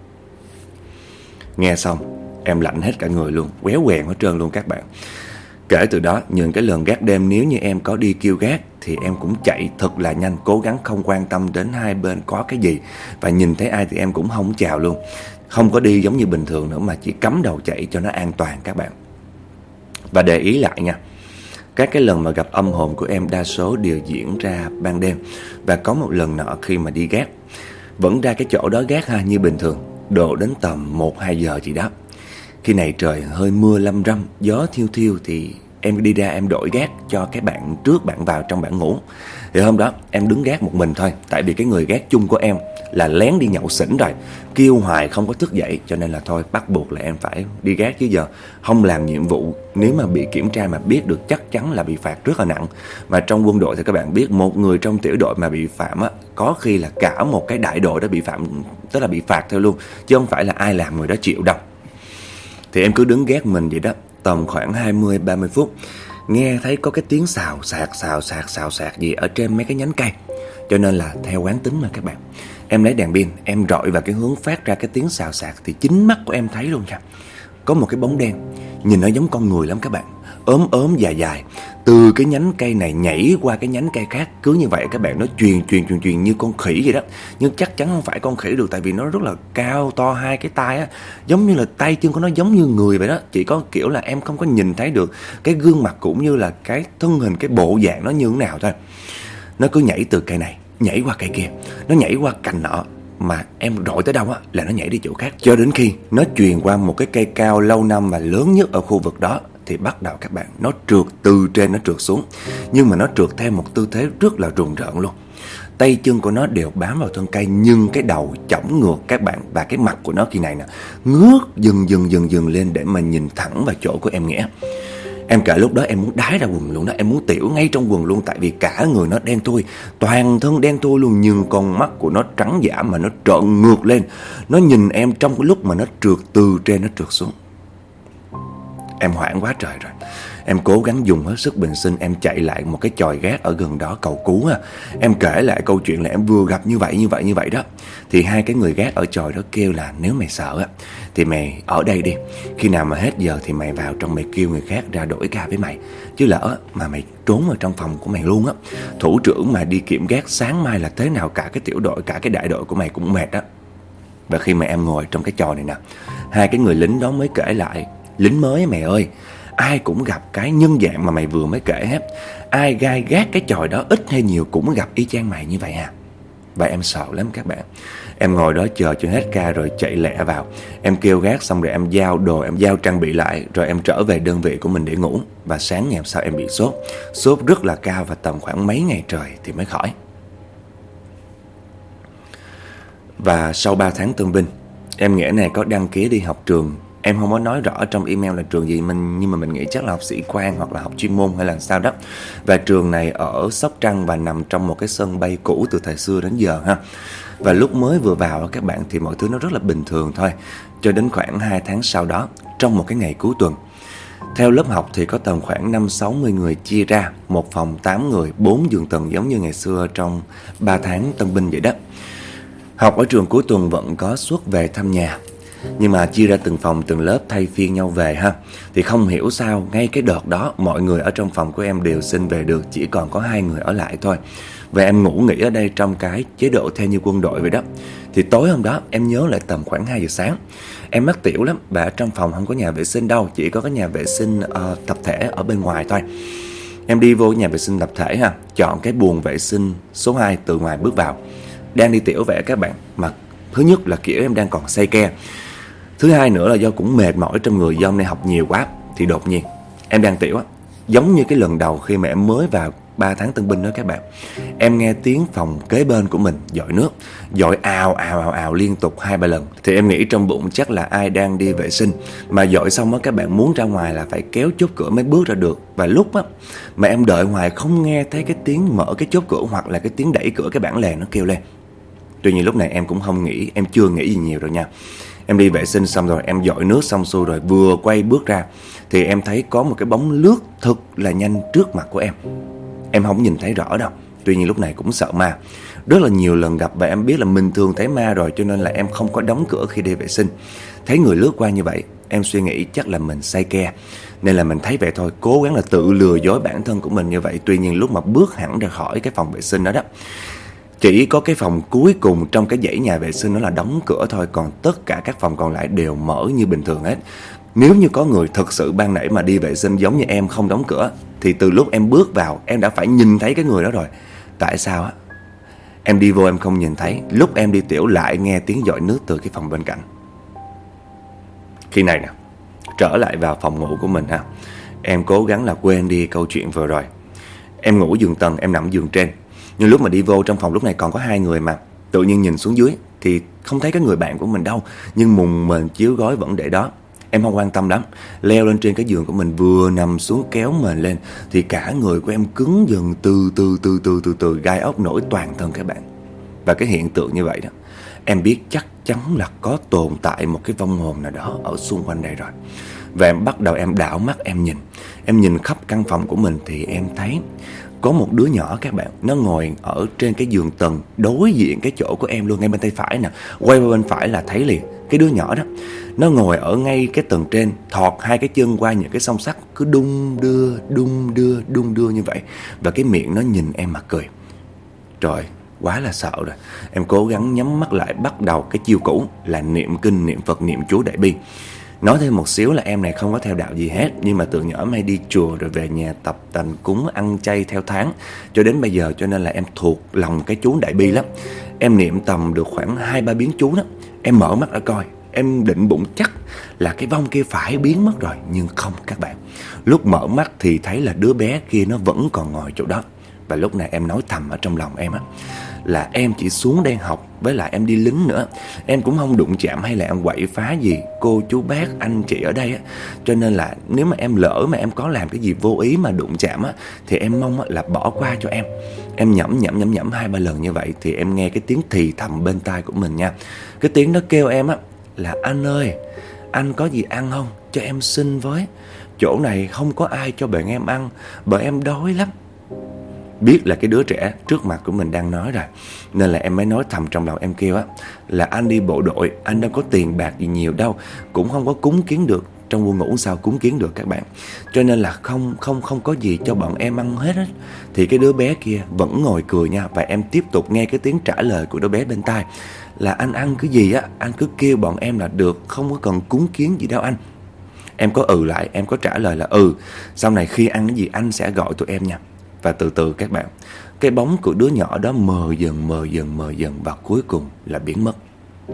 Nghe xong em lạnh hết cả người luôn, quéo quẹn hết trơn luôn các bạn. Kể từ đó, những cái lần gác đêm nếu như em có đi kêu gác thì em cũng chạy thật là nhanh, cố gắng không quan tâm đến hai bên có cái gì. Và nhìn thấy ai thì em cũng không chào luôn. Không có đi giống như bình thường nữa mà chỉ cắm đầu chạy cho nó an toàn các bạn. Và để ý lại nha, các cái lần mà gặp âm hồn của em đa số đều diễn ra ban đêm. Và có một lần nọ khi mà đi gác, vẫn ra cái chỗ đó gác ha như bình thường, độ đến tầm 1-2 giờ gì đó. Khi này trời hơi mưa lâm râm, gió thiêu thiêu thì em đi ra em đổi gác cho cái bạn trước bạn vào trong bạn ngủ. Thì hôm đó em đứng gác một mình thôi, tại vì cái người gác chung của em là lén đi nhậu xỉn rồi, kêu hoài không có thức dậy, cho nên là thôi bắt buộc là em phải đi gác. Chứ giờ không làm nhiệm vụ, nếu mà bị kiểm tra mà biết được chắc chắn là bị phạt rất là nặng. Mà trong quân đội thì các bạn biết, một người trong tiểu đội mà bị phạm á, có khi là cả một cái đại đội đó bị phạm, tức là bị phạt theo luôn, chứ không phải là ai làm người đó chịu đâu. Thì em cứ đứng gác mình vậy đó, tầm khoảng 20-30 phút, nghe thấy có cái tiếng xào xạc gì ở trên mấy cái nhánh cây. Cho nên là theo quán tính mà các bạn, em lấy đèn pin, em rọi vào cái hướng phát ra cái tiếng xào xạc. Thì chính mắt của em thấy luôn nha, có một cái bóng đen, nhìn nó giống con người lắm các bạn, ốm dài, từ cái nhánh cây này nhảy qua cái nhánh cây khác. Cứ như vậy các bạn, nó truyền như con khỉ vậy đó. Nhưng chắc chắn không phải con khỉ được, tại vì nó rất là cao to, hai cái tai á, giống như là tay chân của nó giống như người vậy đó. Chỉ có kiểu là em không có nhìn thấy được cái gương mặt cũng như là cái thân hình, cái bộ dạng nó như thế nào thôi. Nó cứ nhảy từ cây này, nhảy qua cây kia, nó nhảy qua cành nọ, mà em rọi tới đâu á là nó nhảy đi chỗ khác, cho đến khi nó truyền qua một cái cây cao lâu năm và lớn nhất ở khu vực đó. Thì bắt đầu các bạn, nó trượt từ trên nó trượt xuống, nhưng mà nó trượt theo một tư thế rất là rùng rợn luôn. Tay chân của nó đều bám vào thân cây, nhưng cái đầu chổng ngược các bạn. Và cái mặt của nó khi này nè, ngước dần lên để mà nhìn thẳng vào chỗ của em Nghĩa. Em kể lúc đó em muốn đái ra quần luôn đó, em muốn tiểu ngay trong quần luôn. Tại vì cả người nó đen thui, toàn thân đen thui luôn, nhưng con mắt của nó trắng dã mà nó trợn ngược lên. Nó nhìn em trong cái lúc mà nó trượt từ trên nó trượt xuống. Em hoảng quá trời rồi. Em cố gắng dùng hết sức bình sinh, em chạy lại một cái chòi gác ở gần đó cầu cứu ha. Em kể lại câu chuyện là em vừa gặp như vậy đó. Thì hai cái người gác ở chòi đó kêu là nếu mày sợ á thì mày ở đây đi, khi nào mà hết giờ thì mày vào trong, mày kêu người khác ra đổi ca với mày. Chứ lỡ mà mày trốn ở trong phòng của mày luôn á, thủ trưởng mà đi kiểm gác sáng mai là thế nào cả cái tiểu đội, cả cái đại đội của mày cũng mệt á. Và khi mà em ngồi trong cái chòi này nè, hai cái người lính đó mới kể lại, lính mới mày ơi, Ai cũng gặp cái nhân dạng mà mày vừa mới kể hết. Ai gai gác cái chòi đó ít hay nhiều cũng gặp y chang mày như vậy à. Và em sợ lắm các bạn. Em ngồi đó chờ cho hết ca rồi chạy lẹ vào. Em kêu gác xong rồi em giao đồ, em giao trang bị lại. Rồi em trở về đơn vị của mình để ngủ. Và sáng ngày hôm sau em bị sốt. Sốt rất là cao và tầm khoảng mấy ngày trời thì mới khỏi. Và sau 3 tháng tân binh, em Nghĩa này có đăng ký đi học trường. Em không có nói rõ trong email là trường gì, nhưng mà mình nghĩ chắc là học sĩ quan hoặc là học chuyên môn hay là sao đó. Và trường này ở Sóc Trăng và nằm trong một cái sân bay cũ từ thời xưa đến giờ ha. Và lúc mới vừa vào các bạn thì mọi thứ nó rất là bình thường thôi. Cho đến khoảng 2 tháng sau đó, trong một cái ngày cuối tuần, theo lớp học thì có tầm khoảng 50-60 người chia ra, một phòng 8 người, 4 giường tầng giống như ngày xưa trong 3 tháng tân binh vậy đó. Học ở trường cuối tuần vẫn có suất về thăm nhà, nhưng mà chia ra từng phòng từng lớp thay phiên nhau về ha. Thì không hiểu sao ngay cái đợt đó mọi người ở trong phòng của em đều xin về được, chỉ còn có 2 người ở lại thôi. Và em ngủ nghỉ ở đây trong cái chế độ theo như quân đội vậy đó. Thì tối hôm đó em nhớ lại tầm khoảng 2 giờ sáng, em mắc tiểu lắm. Và ở trong phòng không có nhà vệ sinh đâu, chỉ có cái nhà vệ sinh tập thể ở bên ngoài thôi. Em đi vô nhà vệ sinh tập thể ha, chọn cái buồng vệ sinh số 2 từ ngoài bước vào. Đang đi tiểu vậy các bạn, mà thứ nhất là kiểu em đang còn say ke. Thứ hai nữa là do cũng mệt mỏi trong người, do hôm nay học nhiều quá. Thì đột nhiên em đang tiểu á, giống như cái lần đầu khi mà em mới vào 3 tháng tân binh đó các bạn. Em nghe tiếng phòng kế bên của mình dội nước, dội ào ào ào ào liên tục 2-3 lần. Thì em nghĩ trong bụng chắc là ai đang đi vệ sinh. Mà dội xong á các bạn, muốn ra ngoài là phải kéo chốt cửa mới bước ra được. Và lúc á mà em đợi ngoài không nghe thấy cái tiếng mở cái chốt cửa hoặc là cái tiếng đẩy cửa, cái bản lề nó kêu lên. Tuy nhiên lúc này em cũng không nghĩ, em chưa nghĩ gì nhiều rồi nha. Em đi vệ sinh xong rồi, em dội nước xong xuôi rồi, vừa quay bước ra thì em thấy có một cái bóng lướt thật là nhanh trước mặt của em. Em không nhìn thấy rõ đâu. Tuy nhiên lúc này cũng sợ ma. Rất là nhiều lần gặp và em biết là mình thường thấy ma rồi, cho nên là em không có đóng cửa khi đi vệ sinh. Thấy người lướt qua như vậy, em suy nghĩ chắc là mình say ke, nên là mình thấy vậy thôi, cố gắng là tự lừa dối bản thân của mình như vậy. Tuy nhiên lúc mà bước hẳn ra khỏi cái phòng vệ sinh đó đó, chỉ có cái phòng cuối cùng trong cái dãy nhà vệ sinh đó là đóng cửa thôi, còn tất cả các phòng còn lại đều mở như bình thường hết. Nếu như có người thực sự ban nãy mà đi vệ sinh giống như em không đóng cửa, thì từ lúc em bước vào em đã phải nhìn thấy cái người đó rồi. Tại sao á? Em đi vô em không nhìn thấy, lúc em đi tiểu lại nghe tiếng dội nước từ cái phòng bên cạnh. Khi này nè, trở lại vào phòng ngủ của mình ha. Em cố gắng là quên đi câu chuyện vừa rồi. Em ngủ giường tầng, em nằm giường trên. Nhưng lúc mà đi vô trong phòng lúc này còn có 2 người mà. Tự nhiên nhìn xuống dưới thì không thấy cái người bạn của mình đâu, nhưng mùng mền chiếu gối vẫn để đó. Em không quan tâm lắm, leo lên trên cái giường của mình, vừa nằm xuống kéo mền lên thì cả người của em cứng dần, từ từ gai ốc nổi toàn thân các bạn. Và cái hiện tượng như vậy đó, em biết chắc chắn là có tồn tại một cái vong hồn nào đó ở xung quanh đây rồi. Và em bắt đầu em đảo mắt em nhìn khắp căn phòng của mình thì em thấy có một đứa nhỏ các bạn, nó ngồi ở trên cái giường tầng đối diện cái chỗ của em luôn, ngay bên tay phải nè. Quay qua bên phải là thấy liền cái đứa nhỏ đó, nó ngồi ở ngay cái tầng trên, thọt 2 cái chân qua những cái song sắt, cứ đung đưa như vậy. Và cái miệng nó nhìn em mà cười. Trời, quá là sợ rồi. Em cố gắng nhắm mắt lại, bắt đầu cái chiêu cũ là niệm kinh, niệm Phật, niệm chú Đại Bi. Nói thêm một xíu là em này không có theo đạo gì hết, nhưng mà từ nhỏ hay đi chùa rồi về nhà tập tành cúng ăn chay theo tháng cho đến bây giờ, cho nên là em thuộc lòng cái chú Đại Bi lắm. Em niệm tầm được khoảng 2-3 biến chú đó. Em mở mắt ra coi, em định bụng chắc là cái vong kia phải biến mất rồi, nhưng không các bạn. Lúc mở mắt thì thấy là đứa bé kia nó vẫn còn ngồi chỗ đó. Và lúc này em nói thầm ở trong lòng em á, là em chỉ xuống đang học, với lại em đi lính nữa, em cũng không đụng chạm hay là em quậy phá gì cô chú bác anh chị ở đây á. Cho nên là nếu mà em lỡ mà em có làm cái gì vô ý mà đụng chạm á, thì em mong là bỏ qua cho em. Em nhẩm 2-3 lần như vậy thì em nghe cái tiếng thì thầm bên tai của mình nha. Cái tiếng nó kêu em á là: anh ơi, anh có gì ăn không, cho em xin với, chỗ này không có ai cho bạn em ăn, bạn em đói lắm. Biết là cái đứa trẻ trước mặt của mình đang nói rồi, nên là em mới nói thầm trong lòng em kêu á là: anh đi bộ đội, anh đâu có tiền bạc gì nhiều đâu, cũng không có cúng kiến được, trong quân ngũ sao cúng kiến được các bạn, cho nên là không có gì cho bọn em ăn hết á. Thì cái đứa bé kia vẫn ngồi cười nha. Và em tiếp tục nghe cái tiếng trả lời của đứa bé bên tai là: anh ăn cái gì á, anh cứ kêu bọn em là được, không có cần cúng kiến gì đâu anh. Em có lại, em có trả lời là sau này khi ăn cái gì anh sẽ gọi tụi em nha. Và từ từ các bạn, cái bóng của đứa nhỏ đó mờ dần và cuối cùng là biến mất.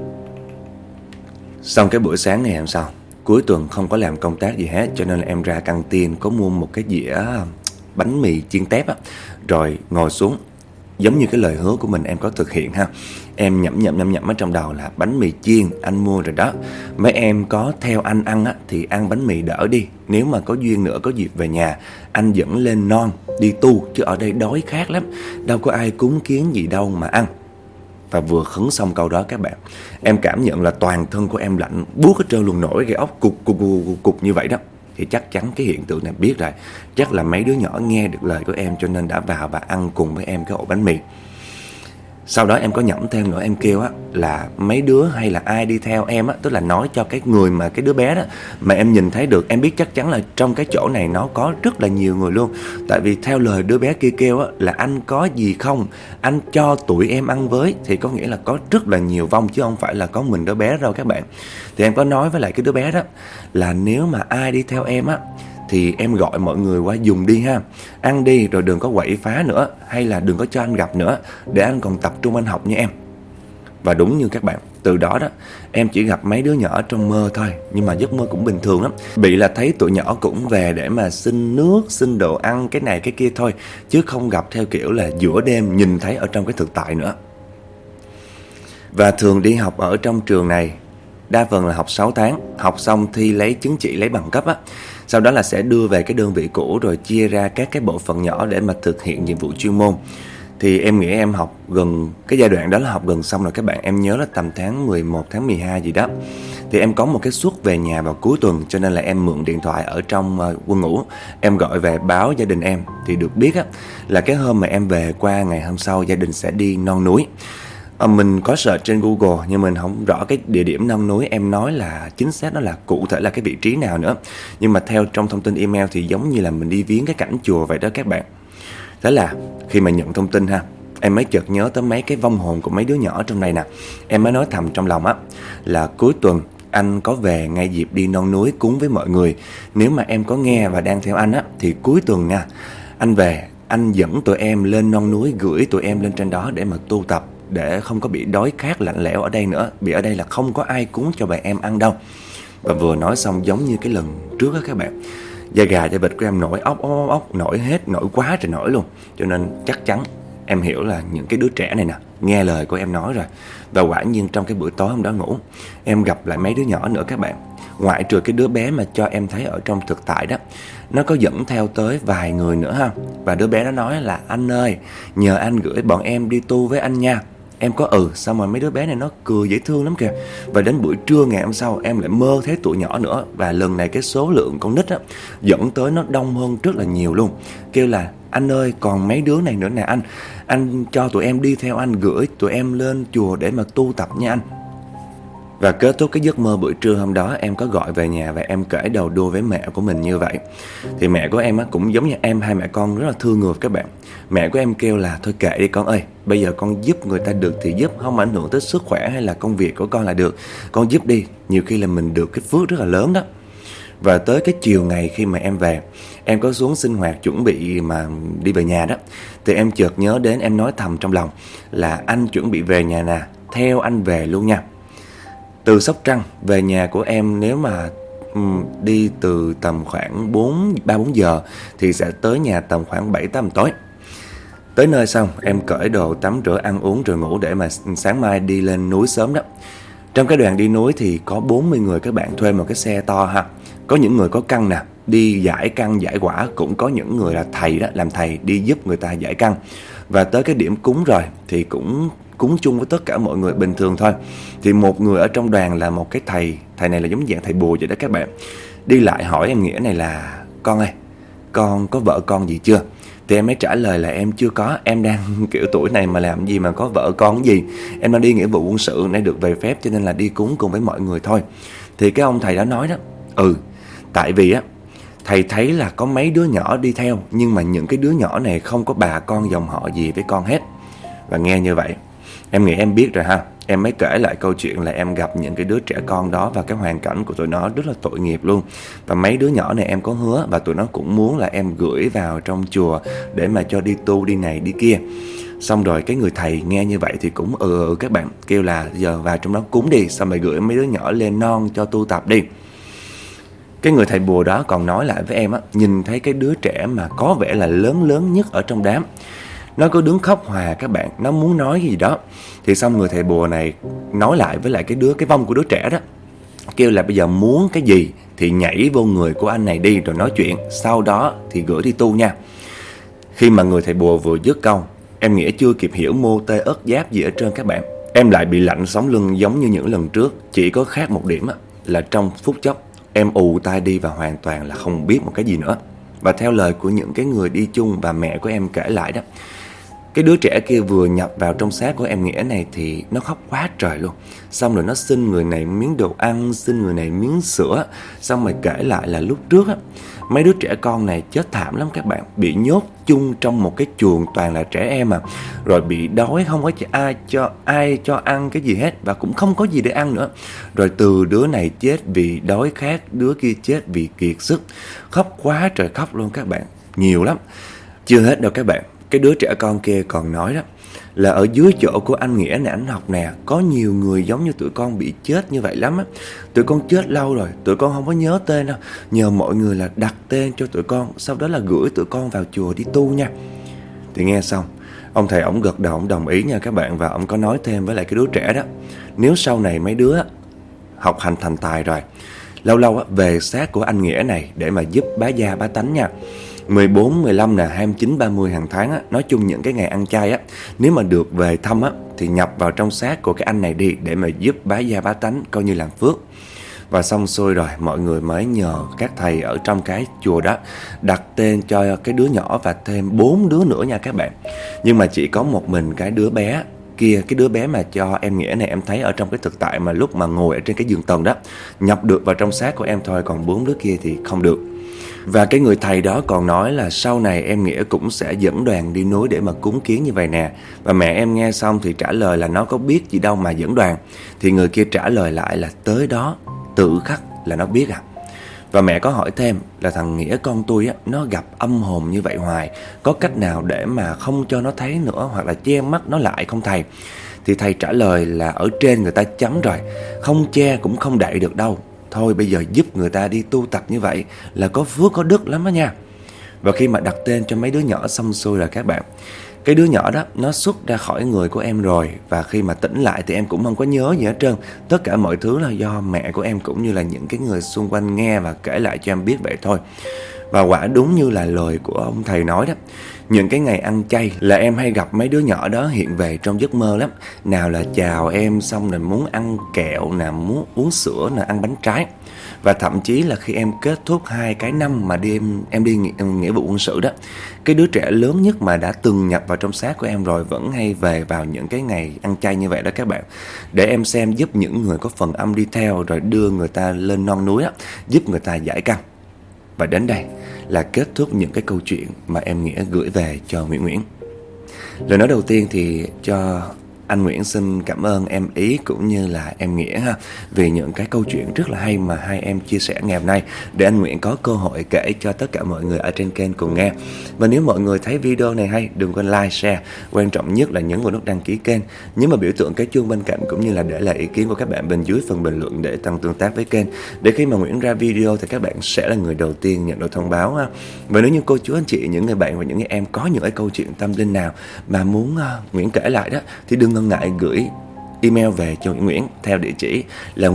Xong cái buổi sáng ngày hôm sau, cuối tuần không có làm công tác gì hết, cho nên là em ra căng tin có mua một cái dĩa bánh mì chiên tép á, rồi ngồi xuống. Giống như cái lời hứa của mình em có thực hiện ha. Em nhẩm ở trong đầu là bánh mì chiên anh mua rồi đó. Mấy em có theo anh ăn á thì ăn bánh mì đỡ đi. Nếu mà có duyên nữa có dịp về nhà, anh dẫn lên non đi tu, chứ ở đây đói khát lắm. Đâu có ai cúng kiến gì đâu mà ăn. Và vừa khấn xong câu đó các bạn, em cảm nhận là toàn thân của em lạnh buốt hết trơn luôn, nổi gai ốc cục như vậy đó. Thì chắc chắn cái hiện tượng này biết rồi. Chắc là mấy đứa nhỏ nghe được lời của em cho nên đã vào và ăn cùng với em cái ổ bánh mì. Sau đó em có nhẩm thêm nữa, em kêu á là mấy đứa hay là ai đi theo em á, tức là nói cho cái người mà cái đứa bé đó mà em nhìn thấy được, em biết chắc chắn là trong cái chỗ này nó có rất là nhiều người luôn. Tại vì theo lời đứa bé kia kêu á là anh có gì không, anh cho tụi em ăn với, thì có nghĩa là có rất là nhiều vong chứ không phải là có mình đứa bé đâu các bạn. Thì em có nói với lại cái đứa bé đó là nếu mà ai đi theo em á thì em gọi mọi người qua dùng đi ha. Ăn đi rồi đừng có quậy phá nữa, hay là đừng có cho anh gặp nữa, để anh còn tập trung anh học nha em. Và đúng như các bạn, từ đó đó em chỉ gặp mấy đứa nhỏ trong mơ thôi. Nhưng mà giấc mơ cũng bình thường lắm. Bị là thấy tụi nhỏ cũng về để mà xin nước, xin đồ ăn cái này cái kia thôi, chứ không gặp theo kiểu là giữa đêm nhìn thấy ở trong cái thực tại nữa. Và thường đi học ở trong trường này, đa phần là học 6 tháng, học xong thi lấy chứng chỉ, lấy bằng cấp á. Sau đó là sẽ đưa về cái đơn vị cũ rồi chia ra các cái bộ phận nhỏ để mà thực hiện nhiệm vụ chuyên môn. Thì em nghĩ em học gần, cái giai đoạn đó là học gần xong rồi các bạn. Em nhớ là tầm tháng 11, tháng 12 gì đó. Thì em có một cái suất về nhà vào cuối tuần, cho nên là em mượn điện thoại ở trong quân ngũ. Em gọi về báo gia đình em. Thì được biết á, là cái hôm mà em về qua ngày hôm sau gia đình sẽ đi non núi. Mình có search trên Google nhưng mình không rõ cái địa điểm non núi em nói là chính xác đó là cụ thể là cái vị trí nào nữa. Nhưng mà theo trong thông tin email thì giống như là mình đi viếng cái cảnh chùa vậy đó các bạn. Thế là khi mà nhận thông tin ha, em mới chợt nhớ tới mấy cái vong hồn của mấy đứa nhỏ trong này nè. Em mới nói thầm trong lòng á là cuối tuần anh có về ngay dịp đi non núi cúng với mọi người. Nếu mà em có nghe và đang theo anh á thì cuối tuần nha, anh về, anh dẫn tụi em lên non núi, gửi tụi em lên trên đó để mà tu tập, để không có bị đói khát lạnh lẽo ở đây nữa. Vì ở đây là không có ai cúng cho bà em ăn đâu. Và vừa nói xong giống như cái lần trước á các bạn, da gà da vịt của em nổi ốc, nổi hết, nổi quá trời nổi luôn. Cho nên chắc chắn em hiểu là những cái đứa trẻ này nè nghe lời của em nói rồi. Và quả nhiên trong cái buổi tối hôm đó ngủ, em gặp lại mấy đứa nhỏ nữa các bạn. Ngoại trừ cái đứa bé mà cho em thấy ở trong thực tại đó, nó có dẫn theo tới vài người nữa ha. Và đứa bé nó nói là anh ơi, nhờ anh gửi bọn em đi tu với anh nha. Em có xong rồi mấy đứa bé này nó cười dễ thương lắm kìa. Và đến buổi trưa ngày hôm sau em lại mơ thấy tụi nhỏ nữa. Và lần này cái số lượng con nít á dẫn tới nó đông hơn rất là nhiều luôn. Kêu là anh ơi còn mấy đứa này nữa nè anh cho tụi em đi theo anh, gửi tụi em lên chùa để mà tu tập nha anh. Và kết thúc cái giấc mơ buổi trưa hôm đó, em có gọi về nhà và em kể đầu đuôi với mẹ của mình như vậy. Thì mẹ của em á, cũng giống như em, hai mẹ con rất là thương người các bạn. Mẹ của em kêu là thôi kệ đi con ơi, bây giờ con giúp người ta được thì giúp, không ảnh hưởng tới sức khỏe hay là công việc của con là được. Con giúp đi, nhiều khi là mình được cái phước rất là lớn đó. Và tới cái chiều ngày khi mà em về, em có xuống sinh hoạt chuẩn bị mà đi về nhà đó, thì em chợt nhớ đến, em nói thầm trong lòng là anh chuẩn bị về nhà nè, theo anh về luôn nha. Từ Sóc Trăng về nhà của em nếu mà đi từ tầm khoảng 3-4 giờ thì sẽ tới nhà tầm khoảng 7-8 tối. Tới nơi xong em cởi đồ tắm rửa ăn uống rồi ngủ để mà sáng mai đi lên núi sớm đó. Trong cái đoàn đi núi thì có 40 người các bạn, thuê một cái xe to ha. Có những người có căn nè, đi giải căn giải quả, cũng có những người là thầy đó, làm thầy đi giúp người ta giải căn. Và tới cái điểm cúng rồi thì cũng cúng chung với tất cả mọi người bình thường thôi. Thì một người ở trong đoàn là một cái thầy này là giống dạng thầy bùa vậy đó các bạn. Đi lại hỏi em Nghĩa này là con ơi, con có vợ con gì chưa? Thì em mới trả lời là em chưa có, em đang kiểu tuổi này mà làm gì mà có vợ con gì. Em đang đi nghĩa vụ quân sự, nay được về phép cho nên là đi cúng cùng với mọi người thôi. Thì cái ông thầy đó nói đó, tại vì á, thầy thấy là có mấy đứa nhỏ đi theo, nhưng mà những cái đứa nhỏ này không có bà con dòng họ gì với con hết. Và nghe như vậy, em nghĩ em biết rồi ha. em mới kể lại câu chuyện là em gặp những cái đứa trẻ con đó và cái hoàn cảnh của tụi nó rất là tội nghiệp luôn. Và mấy đứa nhỏ này em có hứa và tụi nó cũng muốn là em gửi vào trong chùa để mà cho đi tu đi này đi kia. Xong rồi cái người thầy nghe như vậy thì cũng các bạn, kêu là giờ vào trong đó cúng đi, xong rồi gửi mấy đứa nhỏ lên non cho tu tập đi. Cái người thầy bùa đó còn nói lại với em á, nhìn thấy cái đứa trẻ mà có vẻ là lớn nhất ở trong đám, nó cứ đứng khóc hòa các bạn, nó muốn nói gì đó. Thì xong người thầy bùa này nói lại với lại cái vong của đứa trẻ đó, kêu là bây giờ muốn cái gì thì nhảy vô người của anh này đi rồi nói chuyện, sau đó thì gửi đi tu nha. Khi mà người thầy bùa vừa dứt câu, em Nghĩa chưa kịp hiểu mô tê ớt giáp gì ở trơn các bạn, em lại bị lạnh sống lưng giống như những lần trước. Chỉ có khác một điểm á, là trong phút chốc em ù tai đi và hoàn toàn là không biết một cái gì nữa. Và theo lời của những cái người đi chung và mẹ của em kể lại đó, cái đứa trẻ kia vừa nhập vào trong xác của em Nghĩa này thì nó khóc quá trời luôn. Xong rồi nó xin người này miếng đồ ăn, xin người này miếng sữa. Xong rồi kể lại là lúc trước á, mấy đứa trẻ con này chết thảm lắm các bạn, bị nhốt chung trong một cái chuồng toàn là trẻ em à. Rồi bị đói, không có ai cho ăn cái gì hết, và cũng không có gì để ăn nữa. Rồi từ đứa này chết vì đói khát, đứa kia chết vì kiệt sức. Khóc quá trời khóc luôn các bạn, nhiều lắm. Chưa hết đâu các bạn, cái đứa trẻ con kia còn nói đó là ở dưới chỗ của anh Nghĩa này, anh học nè, có nhiều người giống như tụi con bị chết như vậy lắm á. Tụi con chết lâu rồi, tụi con không có nhớ tên đâu, nhờ mọi người là đặt tên cho tụi con, sau đó là gửi tụi con vào chùa đi tu nha. Thì nghe xong, ông thầy ổng gật đầu, ổng đồng ý nha các bạn. Và ổng có nói thêm với lại cái đứa trẻ đó, nếu sau này mấy đứa học hành thành tài rồi, lâu lâu về xác của anh Nghĩa này để mà giúp bá gia bá tánh nha. 14, 15 nè, 29, 30 hàng tháng á, nói chung những cái ngày ăn chay á, nếu mà được về thăm á thì nhập vào trong xác của cái anh này đi để mà giúp bá gia bá tánh, coi như làm phước. Và xong xuôi rồi, mọi người mới nhờ các thầy ở trong cái chùa đó đặt tên cho cái đứa nhỏ và thêm 4 đứa nữa nha các bạn. Nhưng mà chỉ có một mình cái đứa bé kia, cái đứa bé mà cho em Nghĩa này em thấy ở trong cái thực tại mà lúc mà ngồi ở trên cái giường tầng đó, nhập được vào trong xác của em thôi, còn 4 đứa kia thì không được. Và cái người thầy đó còn nói là sau này em Nghĩa cũng sẽ dẫn đoàn đi núi để mà cúng kiến như vậy nè. Và mẹ em nghe xong thì trả lời là nó có biết gì đâu mà dẫn đoàn. Thì người kia trả lời lại là tới đó tự khắc là nó biết à. Và mẹ có hỏi thêm là thằng Nghĩa con tôi á, nó gặp âm hồn như vậy hoài, có cách nào để mà không cho nó thấy nữa, hoặc là che mắt nó lại không thầy? Thì thầy trả lời là ở trên người ta chấm rồi, không che cũng không đậy được đâu. Thôi bây giờ giúp người ta đi tu tập như vậy là có phước có đức lắm đó nha. Và khi mà đặt tên cho mấy đứa nhỏ xong xuôi rồi các bạn, cái đứa nhỏ đó nó xuất ra khỏi người của em rồi. Và khi mà tỉnh lại thì em cũng không có nhớ gì hết trơn. Tất cả mọi thứ là do mẹ của em cũng như là những cái người xung quanh nghe và kể lại cho em biết vậy thôi. Và quả đúng như là lời của ông thầy nói đó, những cái ngày ăn chay là em hay gặp mấy đứa nhỏ đó hiện về trong giấc mơ lắm. Nào là chào em, xong rồi muốn ăn kẹo nè, muốn uống sữa nè, ăn bánh trái. Và thậm chí là khi em kết thúc 2 cái năm mà em đi nghĩa vụ quân sự đó, cái đứa trẻ lớn nhất mà đã từng nhập vào trong xác của em rồi vẫn hay về vào những cái ngày ăn chay như vậy đó các bạn, để em xem giúp những người có phần âm đi theo, rồi đưa người ta lên non núi đó, giúp người ta giải căn. Và đến đây là kết thúc những cái câu chuyện mà em Nghĩa gửi về cho Nguyễn. Lời nói đầu tiên thì cho anh Nguyễn xin cảm ơn em Ý cũng như là em Nghĩa ha, vì những cái câu chuyện rất là hay mà hai em chia sẻ ngày hôm nay, để anh Nguyễn có cơ hội kể cho tất cả mọi người ở trên kênh cùng nghe. Và nếu mọi người thấy video này hay, đừng quên like, share, quan trọng nhất là nhấn vào nút đăng ký kênh, nhấn vào biểu tượng cái chuông bên cạnh, cũng như là để lại ý kiến của các bạn bên dưới phần bình luận để tăng tương tác với kênh, để khi mà Nguyễn ra video thì các bạn sẽ là người đầu tiên nhận được thông báo ha. Và nếu như cô chú anh chị, những người bạn và những người em có những cái câu chuyện tâm linh nào mà muốn Nguyễn kể lại đó, thì đừng ngần ngại gửi email về cho Nguyễn theo địa chỉ là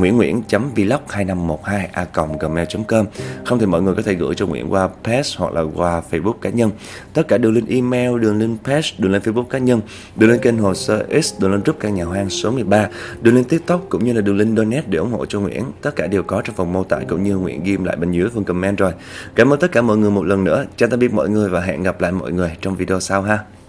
nguyễn.vlog2512a.gmail.com. Không thì mọi người có thể gửi cho Nguyễn qua page hoặc là qua Facebook cá nhân. Tất cả đường link email, đường link page, đường link Facebook cá nhân, đường link kênh Hồ Sơ X, đường link group Căn Nhà Hoang số 13, đường link TikTok cũng như là đường link donate để ủng hộ cho Nguyễn. Tất cả đều có trong phần mô tả cũng như Nguyễn ghim lại bên dưới phần comment rồi. Cảm ơn tất cả mọi người một lần nữa. Chào tạm biệt mọi người và hẹn gặp lại mọi người trong video sau ha.